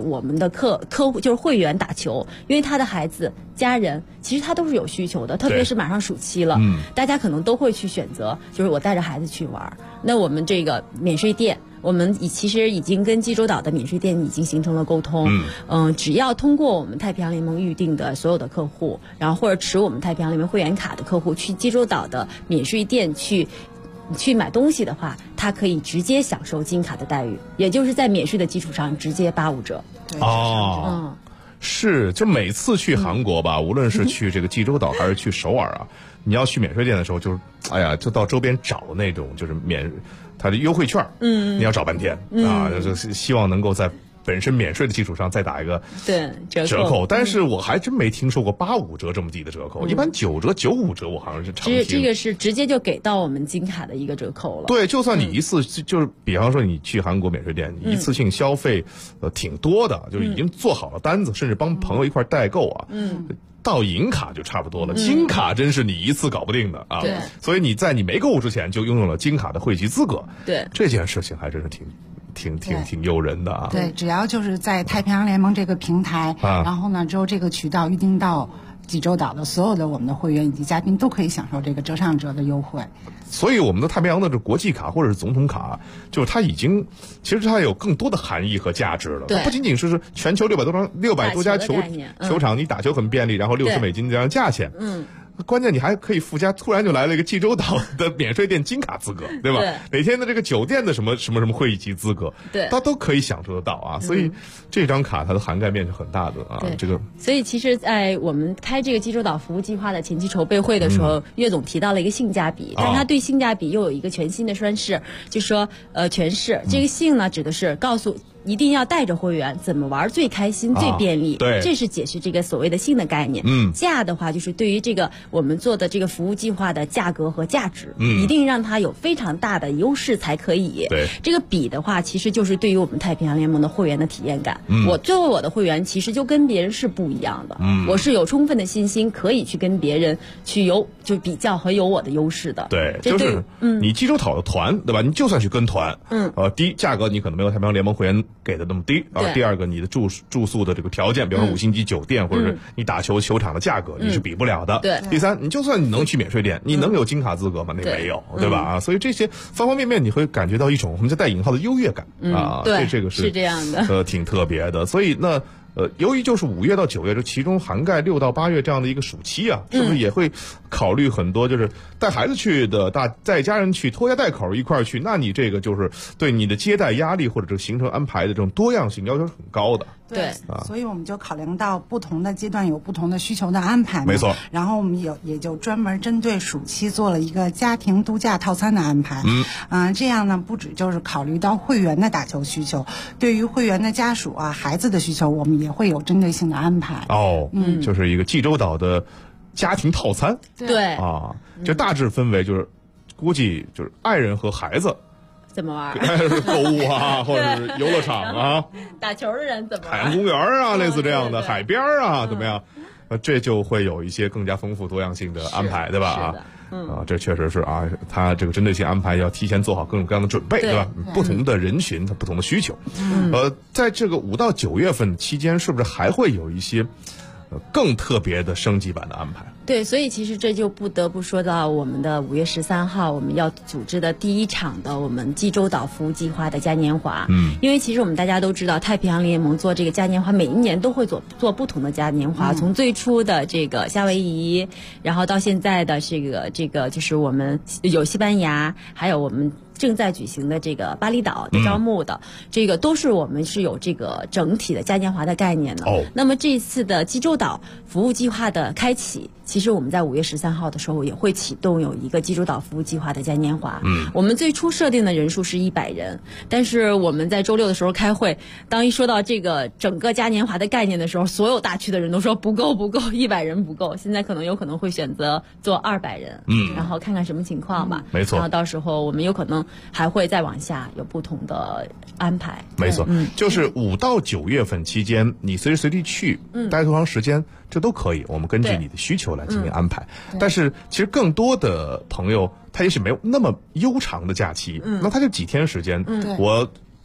我们的客户就是会员打球，因为他的孩子、家人其实他都是有需求的，特别是马上暑期了，大家可能都会去选择，就是我带着孩子去玩。那我们这个免税店，我们其实已经跟济州岛的免税店已经形成了沟通，只要通过我们太平洋联盟预定的所有的客户，然后或者持我们太平洋联盟会员卡的客户去济州岛的免税店去买东西的话，他可以直接享受金卡的待遇，也就是在免税的基础上直接85折。 哦，是，就每次去韩国吧，无论是去这个济州岛还是去首尔啊，你要去免税店的时候，就是哎呀，就到周边找那种就是它的优惠券，你要找半天啊，就是希望能够在本身免税的基础上再打一个折扣，但是我还真没听说过85折这么低的折扣，一般9折、95折我好像是常听。 这个是直接就给到我们金卡的一个折扣了。 对，就算你一次就是比方说你去韩国免税店，你一次性消费挺多的，就是已经做好了单子，甚至帮朋友一块代购啊。到银卡就差不多了，金卡真是你一次搞不定的啊！ 对， 所以你在你没购物之前就拥有了金卡的汇集资格。 对， 这件事情还真是挺诱人的啊！ 对，只要就是在太平洋联盟这个平台，然后呢，之后这个渠道预定到济州岛的所有的我们的会员以及嘉宾都可以享受这个折上折的优惠。 所以我们的太平洋的这国际卡或者是总统卡，就是它已经其实它有更多的含义和价值了。它不仅仅是全球600多家球场，你打球很便利，然后$60这样的价钱。关键你还可以附加，突然就来了一个济州岛的免税店金卡资格，对吧？每天的这个酒店的什么会籍资格，它都可以享受得到啊。所以这张卡它的涵盖面是很大的啊。这个， 所以其实，在我们开这个济州岛服务计划的前期筹备会的时候，岳总提到了一个性价比，但是他对性价比又有一个全新的宣示，就说诠释这个性呢，指的是告诉。一定要带着会员怎么玩最开心、最便利， 对， 这是解释这个所谓的性的概念。价的话，就是对于这个我们做的这个服务计划的价格和价值，一定让它有非常大的优势才可以。 对， 这个比的话，其实就是对于我们太平洋联盟的会员的体验感。我作为我的会员，其实就跟别人是不一样的。我是有充分的信心可以去跟别人去就比较和有我的优势的。 对，就是你济州岛的团，对吧？你就算去跟团，第一价格你可能没有太平洋联盟会员给的那么低啊。第二个，你的住宿的这个条件，比方说5星级酒店，或者是你打球场的价格，你是比不了的。 对。 第三，你就算你能去免税店，你能有金卡资格吗？那没有，对吧？啊，所以这些方方面面，你会感觉到一种我们在带引号的优越感啊。 对， 这个是这样的， 挺特别的。所以那。由于就是5月到9月，这其中涵盖6到8月这样的一个暑期啊，是不是也会考虑很多，就是带孩子去的，带家人去，拖家带口一块儿去，那你这个就是对你的接待压力或者这个行程安排的这种多样性要求是很高的。 对，所以我们就考量到不同的阶段有不同的需求的安排。 没错。 然后我们也就专门针对暑期做了一个家庭度假套餐的安排。这样呢，不止就是考虑到会员的打球需求，对于会员的家属啊、孩子的需求，我们也会有针对性的安排。 就是一个济州岛的家庭套餐。 对啊，就大致分为就是估计就是爱人和孩子。 怎么玩？ 购物啊，或者是游乐场啊， 打球的人怎么玩？ 海洋公园啊，类似这样的海边啊，怎么样？这就会有一些更加丰富多样性的安排，对吧？这确实是啊，它这个针对性安排要提前做好各种各样的准备，对吧？不同的人群，它不同的需求。在这个5到9月份期间，是不是还会有一些更特别的升级版的安排？ 对，所以其实这就不得不说到我们的5月13号我们要组织的第一场的我们济州岛服务计划的嘉年华。因为其实我们大家都知道，太平洋联盟做这个嘉年华，每一年都会做不同的嘉年华，从最初的这个夏威夷，然后到现在的这个就是我们有西班牙，还有我们正在举行的这个巴厘岛的招募的，这个都是我们是有这个整体的嘉年华的概念的。那么这一次的济州岛服务计划的开启，其实我们在5月13号的时候也会启动有一个济州岛服务计划的嘉年华。我们最初设定的人数是100人，但是我们在周6的时候开会，当一说到这个整个嘉年华的概念的时候，所有大区的人都说不够，100人不够。现在有可能会选择做200人，然后看看什么情况吧。 没错。 然后到时候我们有可能还会再往下有不同的安排。 没错。就是5到9月份期间，你随时随地去，待多长时间，这都可以，我们根据你的需求来进行安排。但是其实更多的朋友，他也许没有那么悠长的假期，那他就几天时间，我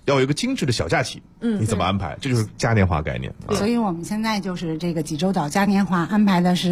要有一个精致的小假期，你怎么安排？这就是嘉年华概念。 所以我们现在就是这个济州岛嘉年华安排的是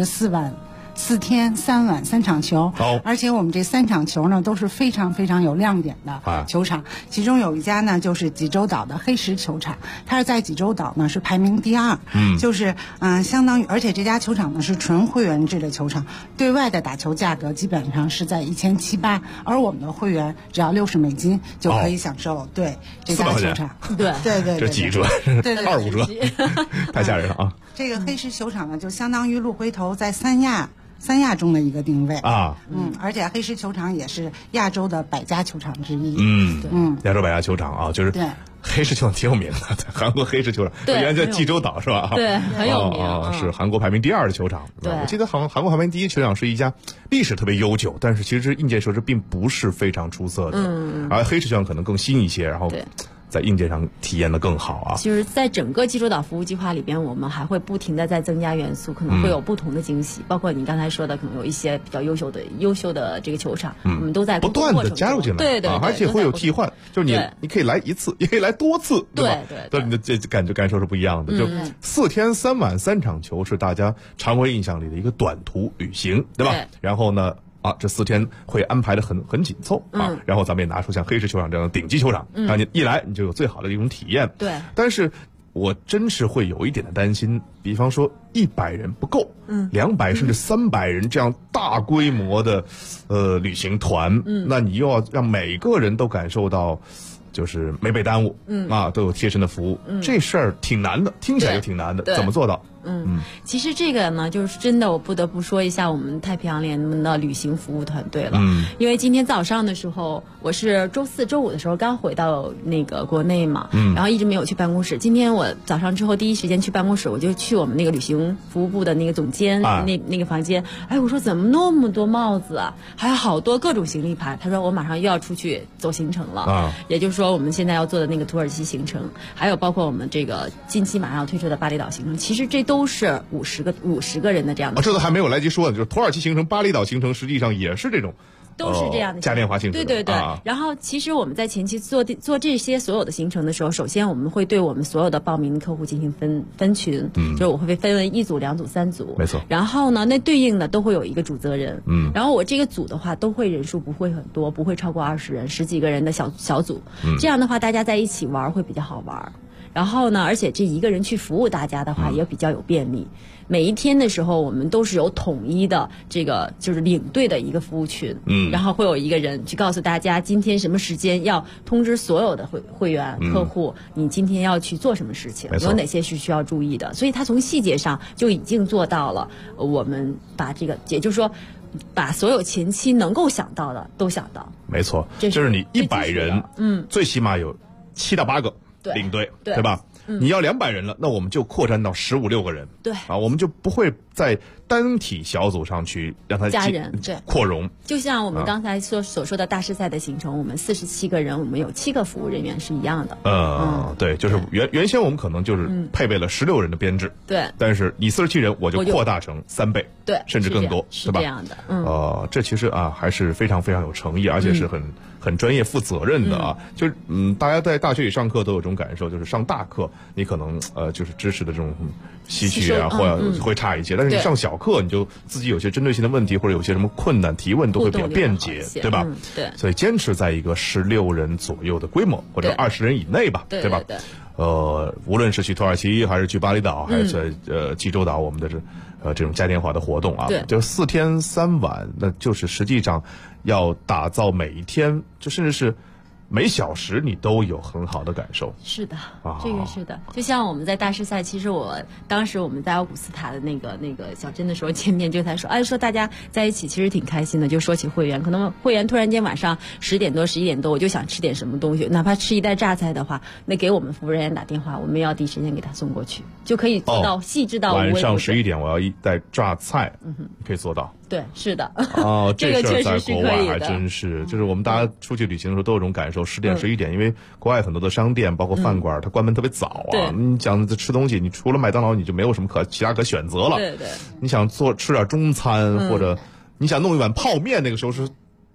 4天3晚3场球，而且我们这3场球呢都是非常非常有亮点的球场，其中有一家呢就是济州岛的黑石球场，它是在济州岛呢是排名第2，就是相当于，而且这家球场呢是纯会员制的球场，对外的打球价格基本上是在1700，而我们的会员只要60美金就可以享受对这家球场，对， 这几折，25折，太吓人了啊！ 这个黑石球场呢就相当于鹿回头在三亚中的一个定位啊，而且黑石球场也是亚洲的100家球场之一， 亚洲100家球场啊，就是对黑石球场挺有名的，在韩国黑石球场，原来在济州岛是吧？ 对，很有名， 是韩国排名第2的球场。 对， 我记得韩国排名第1球场是一家历史特别悠久，但是其实硬件设施并不是非常出色的，而黑石球场可能更新一些，然后在硬件上体验的更好啊。 就是在整个济州岛服务计划里边，我们还会不停的在增加元素，可能会有不同的惊喜，包括你刚才说的，可能有一些比较优秀的这个球场，我们都在不断的加入进来， 对， 而且会有替换，就是你可以来一次，也可以来多次，对吧？对，你的这感受是不一样的。就4天3晚3场球是大家常规印象里的一个短途旅行，对吧？然后呢？这4天会安排的很紧凑啊，然后咱们也拿出像黑石球场这样的顶级球场，让你一来你就有最好的一种体验。 对， 但是我真是会有一点的担心，比方说100人不够，200甚至300人这样大规模的旅行团，那你又要让每个人都感受到就是没被耽误，都有贴身的服务，这事儿挺难的，听起来就挺难的，怎么做到？ 其实这个呢，就是真的，我不得不说一下我们太平洋联盟的旅行服务团队了。因为今天早上的时候，我是周4、周5的时候刚回到那个国内嘛，然后一直没有去办公室。今天我早上之后第一时间去办公室，我就去我们那个旅行服务部的那个总监那个房间。哎，我说怎么那么多帽子啊，还有好多各种行李牌。他说我马上又要出去走行程了，也就是说我们现在要做的那个土耳其行程，还有包括我们这个近期马上要推出的巴厘岛行程，其实这都是50个人的这样的。 这都还没有来及说呢，就是土耳其行程、巴厘岛行程，实际上也是这种。 都是这样的嘉年华行程。 对。然后其实我们在前期做这些所有的行程的时候，首先我们会对我们所有的报名客户进行分群，就是我会分为1组、2组、3组， 没错。 然后呢，那对应的都会有一个主责人，然后我这个组的话，都会人数不会很多，不会超过20人，10几个人的小组，这样的话大家在一起玩会比较好玩。然后呢，而且这一个人去服务大家的话也比较有便利。每一天的时候，我们都是有统一的这个就是领队的一个服务群，然后会有一个人去告诉大家今天什么时间要通知所有的会员客户，你今天要去做什么事情，有哪些是需要注意的。所以他从细节上就已经做到了，我们把这个，也就是说，把所有前期能够想到的都想到。 没错，就是你100人，最起码有7到8个领队，对吧？你要200人了，那我们就扩展到15、16个人， 对我们就不会在单体小组上去让它加人，对， 扩容。 就像我们刚才所说的大师赛的行程，我们47个人，我们有7个服务人员是一样的。 对，就是原先我们可能就是配备了16人的编制， 对， 但是你47人，我就扩大成3倍， 对， 甚至更多， 是这样的。 这其实还是非常非常有诚意，而且是很专业、负责任的啊。就是大家在大学里上课都有这种感受，就是上大课你可能就是知识的这种吸取啊，或者会差一些，但是你上小课，你就自己有些针对性的问题或者有些什么困难提问都会比较便捷，对吧？ 对， 所以坚持在一个16人左右的规模或者20人以内吧，对吧？无论是去土耳其还是去巴厘岛，还是在济州岛，我们的这种嘉年华的活动啊，就4天3晚，那就是实际上要打造每一天，就甚至是每小时你都有很好的感受。 是的，这个是的。就像我们在大师赛，其实当时我们在奥古斯塔的那个小镇的时候见面，就才说大家在一起其实挺开心的。就说起会员，可能会员突然间晚上10点多、11点多，我就想吃点什么东西，哪怕吃一袋榨菜的话，那给我们服务人员打电话，我们要第一时间给他送过去，就可以做到细致到晚上11点我要一袋榨菜，可以做到。 对，是的。 这个确实在国外还真是，就是我们大家出去旅行的时候都有这种感受，10点11点，因为国外很多的商店包括饭馆，它关门特别早啊。你想吃东西，你除了麦当劳你就没有什么其他可选择了。 对。 你想吃点中餐，或者你想弄一碗泡面，那个时候是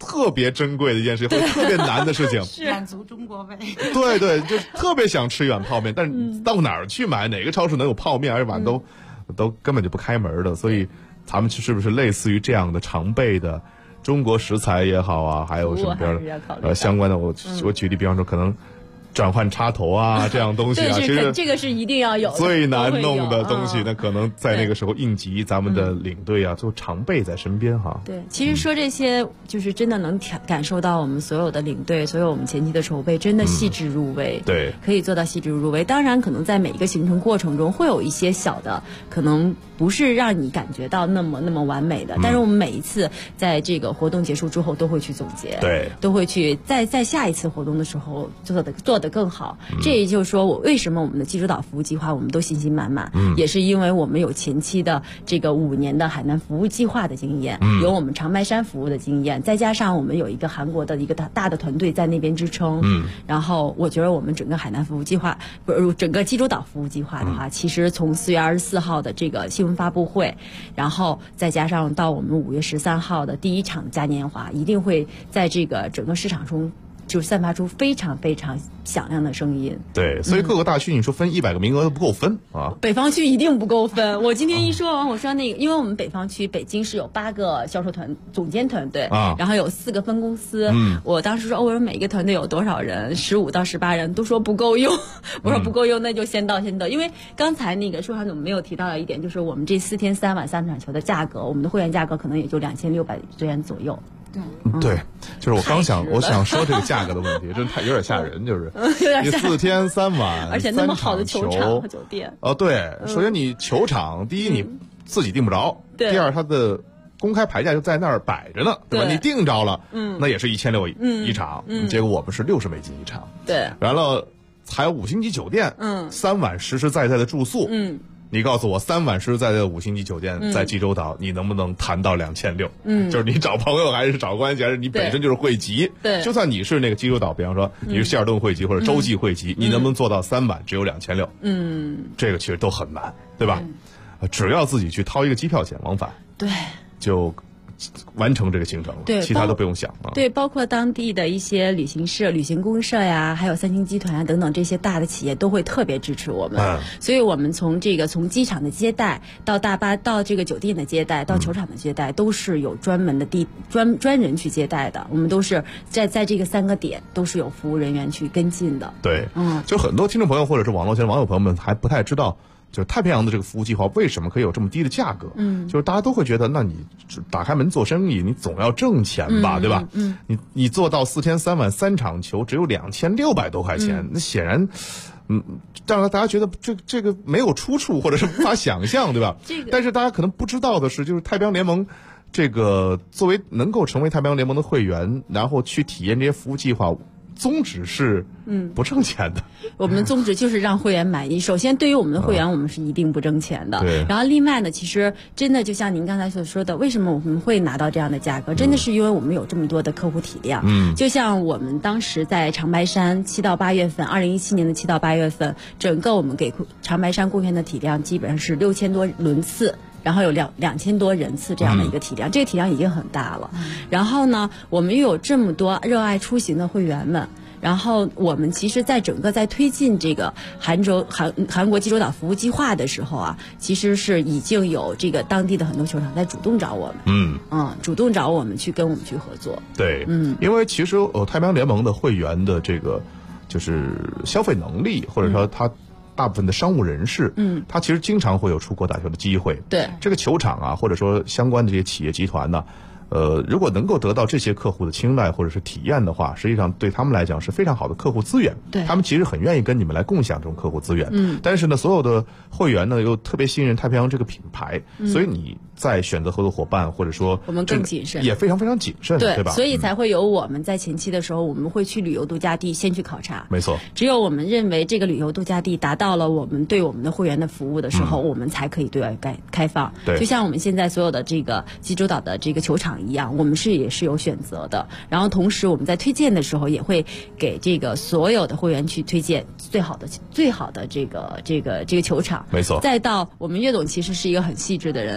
特别珍贵的一件事情，或者特别难的事情， 满足中国胃。 对对，就特别想吃一碗泡面，但是到哪儿去买？哪个超市能有泡面？而且碗都根本就不开门的，所以咱们是不是类似于这样的常备的中国食材也好啊，还有什么边相关的？我举例，比方说可能转换插头啊这样东西啊，其实这个是一定要有的， 最难弄的东西，那可能在那个时候应急，咱们的领队啊就常备在身边哈。 对，其实说这些就是真的能感受到我们所有的领队，所有我们前期的筹备真的细致入微， 对， 可以做到细致入微。当然，可能在每一个行程过程中会有一些小的，可能不是让你感觉到那么完美的，但是我们每一次在这个活动结束之后都会去总结， 对， 都会去在下一次活动的时候做得更好。这也就是说，为什么我们的济州岛服务计划我们都信心满满，也是因为我们有前期的这个5年的海南服务计划的经验，有我们长白山服务的经验，再加上我们有一个韩国的一个大的团队在那边支撑，然后我觉得我们整个海南服务计划，整个济州岛服务计划的话，其实从4月24号的这个新闻发布会，然后再加上到我们5月13号的第一场嘉年华，一定会在这个整个市场中就散发出非常非常响亮的声音。 对，所以各个大区你说分100个名额都不够分啊。 北方区一定不够分。我今天一说完，我说那个，因为我们北方区北京是有8个销售总监团队，然后有4个分公司。我当时说，我说每一个团队有多少人？15到18人，都说不够用。我说不够用，那就先到。因为刚才那个舒涵总没有提到的一点，就是我们这4天3晚3场球的价格，我们的会员价格可能也就2600多元左右。 对，就是我想说这个价格的问题，真有点吓人，就是你4天3晚， 而且那么好的球场和酒店。 对，首先你球场，第一你自己订不着，第二它的公开牌价就在那儿摆着呢，对吧？你订着了，那也是1600一场，结果我们是60美金一场， 对， 完了还有5星级酒店，3晚实实在在的住宿，你告诉我3晚实实在在的5星级酒店在济州岛，你能不能谈到2600？就是你找朋友还是找关系，还是你本身就是会籍？ 对， 就算你是那个济州岛，比方说你是希尔顿会籍或者洲际会籍，你能不能做到3晚只有2600？这个其实都很难，对吧？只要自己去掏一个机票钱往返， 对， 就完成这个行程了， 对， 其他都不用想啊。 对，包括当地的一些旅行社、旅行公社呀，还有3星集团啊等等这些大的企业都会特别支持我们。所以我们从机场的接待到大巴到这个酒店的接待到球场的接待，都是有专门的专人去接待的。我们都是在这个3个点都是有服务人员去跟进的。 对，就很多听众朋友或者是网络前的网友朋友们还不太知道。就是太平洋的这个服务计划为什么可以有这么低的价格？就是大家都会觉得，那你打开门做生意，你总要挣钱吧，对吧？你做到4天3晚3场球，只有2600多块钱，那显然，让大家觉得这个没有出处，或者是无法想象，对吧？但是大家可能不知道的是，就是太平洋联盟这个作为能够成为太平洋联盟的会员，然后去体验这些服务计划。宗旨是不挣钱的， 我们的宗旨就是让会员满意。首先，对于我们的会员，我们是一定不挣钱的。然后，另外呢，其实真的就像您刚才所说的，为什么我们会拿到这样的价格？真的是因为我们有这么多的客户体量。就像我们当时在长白山7到8月份，2017年的7到8月份，整个我们给长白山贡献的体量基本上是6000多轮次。然后有2000多人次这样的一个体量，这个体量已经很大了。然后呢，我们又有这么多热爱出行的会员们，然后我们其实在整个在推进这个韩国济州岛服务计划的时候啊，其实是已经有这个当地的很多球场在主动找我们，主动找我们去跟我们去合作。 对，因为其实太平洋联盟的会员的这个就是消费能力，或者说他。大部分的商务人士，他其实经常会有出国打球的机会。 对， 这个球场啊，或者说相关的这些企业集团呢，如果能够得到这些客户的青睐或者是体验的话，实际上对他们来讲是非常好的客户资源。 对， 他们其实很愿意跟你们来共享这种客户资源。但是呢，所有的会员呢又特别信任太平洋这个品牌，所以你在选择合作伙伴或者说我们更谨慎， 也非常非常谨慎，对吧？ 所以才会有我们在前期的时候，我们会去旅游度假地先去考察。 没错， 只有我们认为这个旅游度假地达到了我们对我们的会员的服务的时候，我们才可以对外开放。 对， 就像我们现在所有的这个济州岛的这个球场一样，我们也是有选择的。然后同时我们在推荐的时候，也会给这个所有的会员去推荐最好的这个球场。 没错。 再到我们岳总其实是一个很细致的人，再到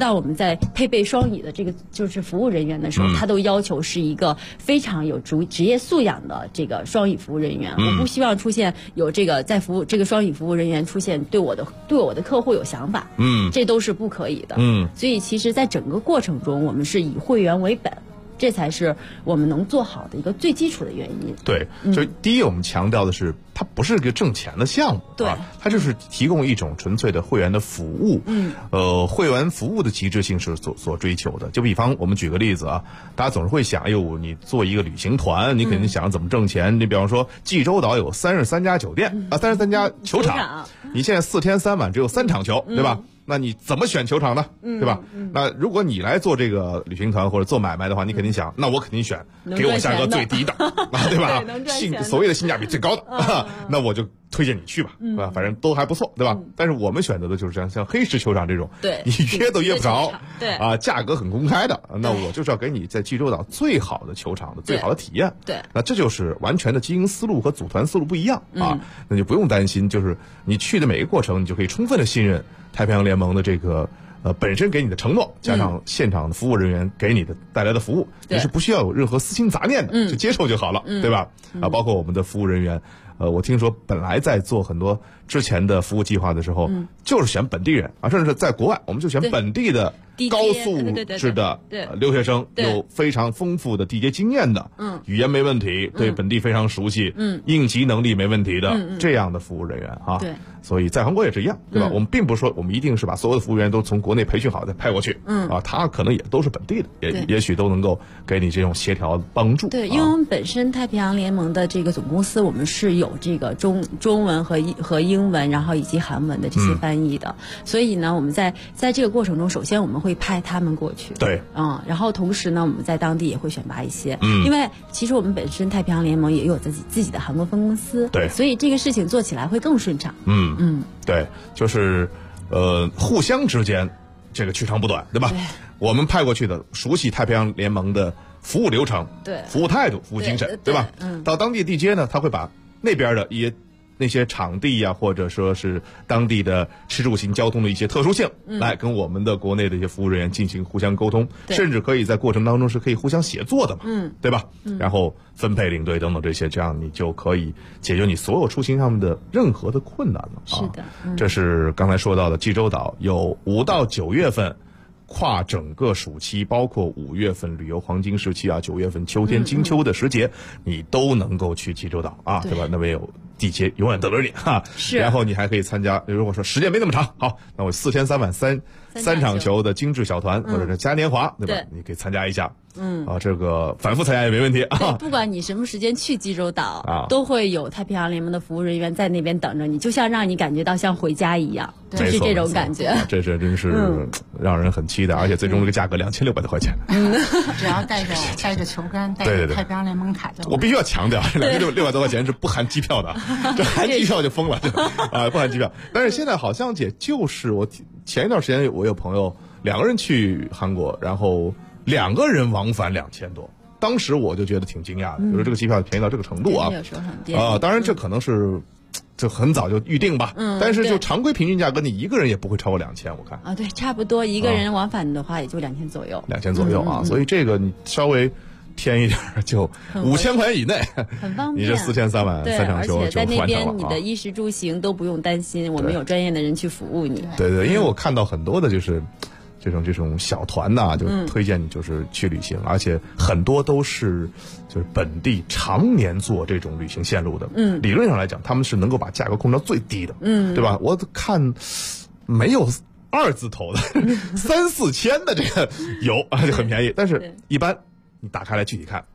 到我们在配备双语的这个就是服务人员的时候，他都要求是一个非常有职业素养的这个双语服务人员。我不希望出现有这个在服务这个双语服务人员出现对我的客户有想法，这都是不可以的。所以其实在整个过程中，我们是以会员为本。这才是我们能做好的一个最基础的原因。 对，就第一，我们强调的是，它不是一个挣钱的项目， 对， 它就是提供一种纯粹的会员的服务。会员服务的极致性是所追求的。就比方我们举个例子啊，大家总是会想，哎呦，你做一个旅行团，你肯定想怎么挣钱。你比方说，济州岛有33家酒店啊，33家球场，你现在4天3晚只有3场球，对吧？那你怎么选球场呢？对吧？那如果你来做这个旅行团或者做买卖的话，你肯定想，那我肯定选给我价格最低的啊，对吧？所谓的性价比最高的，那我就推荐你去吧，对吧？反正都还不错，对吧？但是我们选择的就是像黑石球场这种， 对， 你约都约不着， 对啊，价格很公开的，那我就是要给你在济州岛最好的球场的最好的体验， 对， 那这就是完全的经营思路和组团思路不一样啊，那就不用担心，就是你去的每个过程，你就可以充分的信任太平洋联盟的这个本身给你的承诺，加上现场的服务人员给你的带来的服务，你是不需要有任何私心杂念的，就接受就好了，对吧？啊，包括我们的服务人员，我听说本来在做很多之前的服务计划的时候，就是选本地人啊，甚至是在国外，我们就选本地的高素质的留学生，有非常丰富的地接经验的，语言没问题，对本地非常熟悉，应急能力没问题的这样的服务人员啊。 对， 所以在韩国也是一样，对吧？我们并不是说我们一定是把所有的服务员都从国内培训好再派过去，啊，他可能也都是本地的，也许都能够给你这种协调帮助。 对，因为我们本身太平洋联盟的这个总公司，我们是有这个中文和英文，然后以及韩文的这些翻译的，所以呢，我们在这个过程中，首先我们会派他们过去， 对， 然后同时呢，我们在当地也会选拔一些，因为其实我们本身太平洋联盟也有自己的韩国分公司， 对， 所以这个事情做起来会更顺畅。 对，就是互相之间这个取长补短，对吧？ 对， 我们派过去的熟悉太平洋联盟的服务流程、 对， 服务态度、服务精神，对吧？到当地地接呢，他会把那边的那些场地呀，或者说是当地的吃住行交通的一些特殊性，来跟我们的国内的一些服务人员进行互相沟通，甚至可以在过程当中是可以互相协作的嘛，对吧？然后分配领队等等这些，这样你就可以解决你所有出行上面的任何的困难了。 是的， 这是刚才说到的济州岛有5到9月份。跨整个暑期，包括5月份旅游黄金时期啊，9月份秋天金秋的时节，你都能够去济州岛啊，对吧？那边有地接，永远等着你哈。是。然后你还可以参加，如果说时间没那么长，好，那我4天3晚三场球的精致小团，或者是嘉年华，对吧？你可以参加一下。这个反复参加也没问题啊。 不管你什么时间去济州岛，都会有太平洋联盟的服务人员在那边等着你，就像让你感觉到像回家一样，就是这种感觉。 这真是让人很期待，而且最终这个价格2600多块钱。 只要带着球杆，带着太平洋联盟卡就。 我必须要强调，2600多块钱是不含机票的，这含机票就疯了啊，不含机票。但是现在好像也就是我前一段时间我有朋友2个人去韩国，然后2个人往返2000多，当时我就觉得挺惊讶的，就是这个机票便宜到这个程度啊！当然这可能是就很早就预定吧，但是就常规平均价格，你一个人也不会超过2000，我看啊，对，差不多一个人往返的话也就2000左右 ，2000左右啊，所以这个你稍微便宜一点就5000块钱以内， 很方便。 你这4天3晚3场球而且在那边你的衣食住行都不用担心，我们有专业的人去服务你。 对，因为我看到很多的就是这种小团呐，就推荐你就是去旅行，而且很多都是就是本地常年做这种旅行线路的，理论上来讲他们是能够把价格控到最低的，对吧？我看没有2字头的3、4千的这个有就很便宜，但是一般你打开来具体看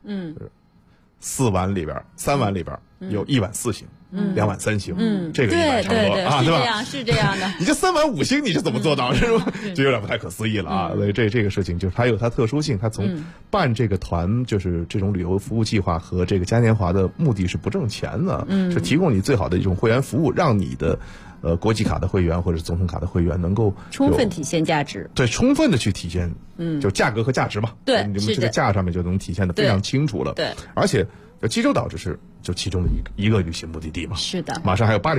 ，4晚里边3晚里边有1晚4星。2晚3星，这个一般差不多啊，对吧？ 是这样的。 你这3晚5星，你是怎么做到？这有点不太可思议了啊！所以这个事情就是它有它特殊性，它从办这个团就是这种旅游服务计划和这个嘉年华的目的是不挣钱的，是提供你最好的一种会员服务，让你的国际卡的会员或者总统卡的会员能够充分体现价值， 对，充分的去体现，就价格和价值嘛， 对， 你们这个价上面就能体现的非常清楚了， 对， 而且济州岛只是就其中的一个旅行目的地嘛， 是的， 马上还有巴厘岛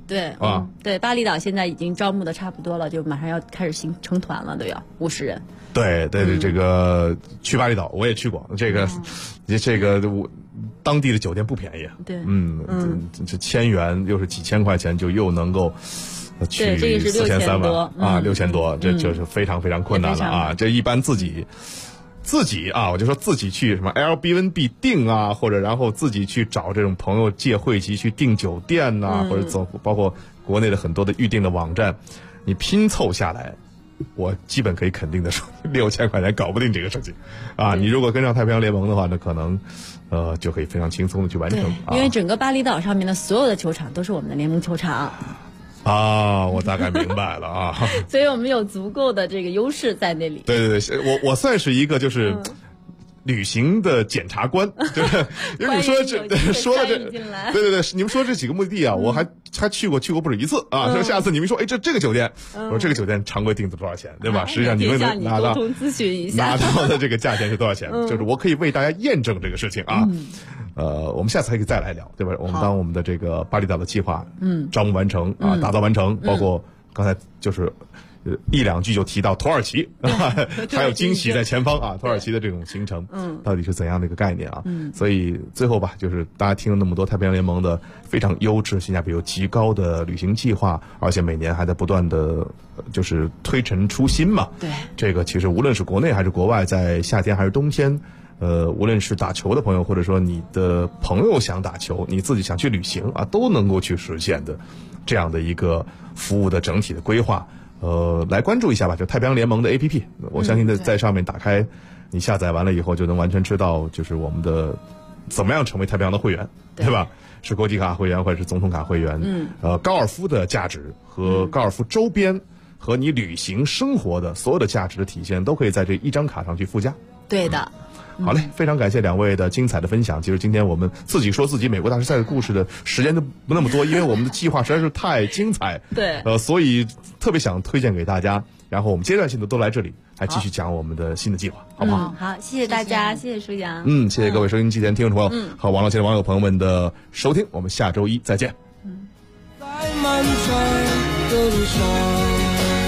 对啊， 对，巴厘岛现在已经招募的差不多了，就马上要开始成团了，都要50人。 对，这个去巴厘岛我也去过，这个我当地的酒店不便宜。 对， 这1000元又是几千块钱，就又能够去这个是 430000 多啊，6000多，这就是非常非常困难了啊！这一般自己啊，我就说自己去什么 Airbnb 订啊，或者然后自己去找这种朋友借汇集去订酒店呐，或者包括国内的很多的预订的网站，你拼凑下来，我基本可以肯定的说，6000块钱搞不定这个事情啊！你如果跟上太平洋联盟的话，那可能就可以非常轻松的去完成。 因为整个巴厘岛上面的所有的球场都是我们的联盟球场。 啊，我大概明白了啊， 所以我们有足够的这个优势在那里。 对，我算是一个就是旅行的检察官，就是因为你说说的这，对，你们说这几个目的地啊，我还去过不止一次啊。说下次你们说，这个酒店，我说这个酒店常规订的多少钱，对吧？实际上你们能拿到咨询一下拿到的这个价钱是多少钱，就是我可以为大家验证这个事情啊。我们下次还可以再来聊，对吧？我们当我们的这个巴厘岛的计划，招募完成啊，打造完成，包括刚才就是一两句就提到土耳其，还有惊喜在前方啊！土耳其的这种行程，到底是怎样的一个概念啊？所以最后吧，就是大家听了那么多太平洋联盟的非常优质、性价比又极高的旅行计划，而且每年还在不断的就是推陈出新嘛。 对， 这个其实无论是国内还是国外，在夏天还是冬天。无论是打球的朋友，或者说你的朋友想打球，你自己想去旅行啊，都能够去实现的这样的一个服务的整体的规划。来关注一下吧，就太平洋联盟的 APP， 我相信在上面打开，你下载完了以后就能完全知道，就是我们的怎么样成为太平洋的会员，对吧？是国际卡会员或者是总统卡会员。高尔夫的价值和高尔夫周边和你旅行生活的所有的价值的体现，都可以在这一张卡上去附加。 对的。 好嘞，非常感谢两位的精彩的分享。其实今天我们自己说自己美国大师赛的故事的时间都不那么多，因为我们的计划实在是太精彩。 对， 所以特别想推荐给大家。然后我们阶段性的都来这里，还继续讲我们的新的计划，好不好？ 好，谢谢大家，谢谢舒阳。 谢谢各位收音机前听众朋友和网络前的网友朋友们的收听，我们下周一再见。 在漫长的路上。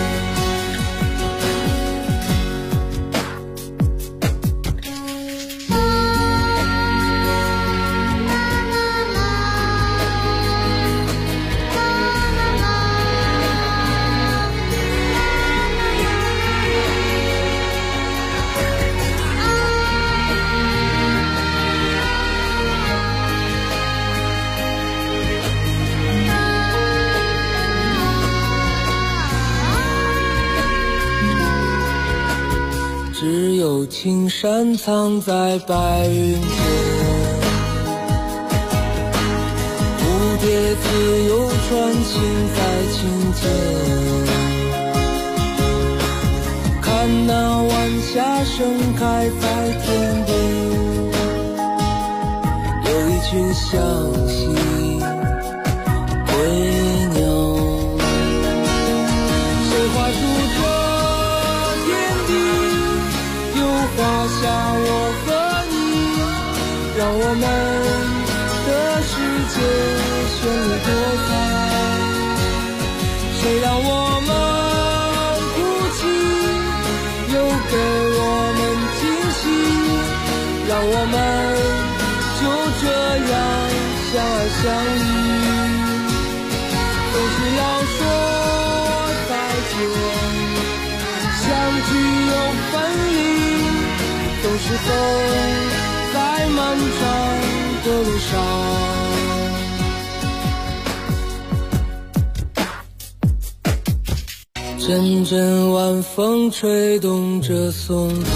只有青山藏在白云间，蝴蝶自由穿行在青间，看那晚霞盛开在天边，有一群向西归鸟，谁画出这天地，画下我和你，让我们的世界绚丽多彩。谁让我们哭泣，又给我们惊喜，让我们就这样相爱相依。总是要说再见，相聚又分离，总是走在漫长的路上。阵阵晚风吹动着松涛，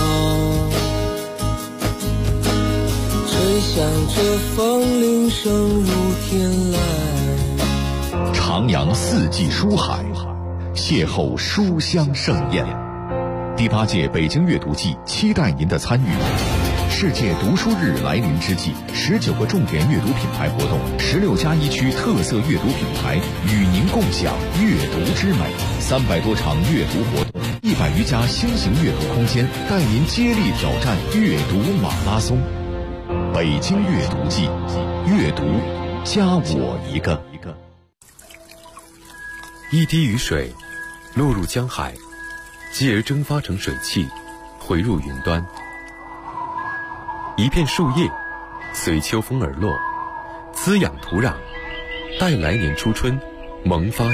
吹响着风铃声如天籁。 徜徉四季书海，邂逅书香盛宴。第8届北京阅读季期待您的参与。世界读书日来临之际，19个重点阅读品牌活动，16+1区特色阅读品牌与您共享阅读之美，300多场阅读活动，100余家新型阅读空间，带您接力挑战阅读马拉松。北京阅读季，阅读加我一个。 一滴雨水落入江海，继而蒸发成水汽，回入云端。一片树叶随秋风而落，滋养土壤，待来年初春萌发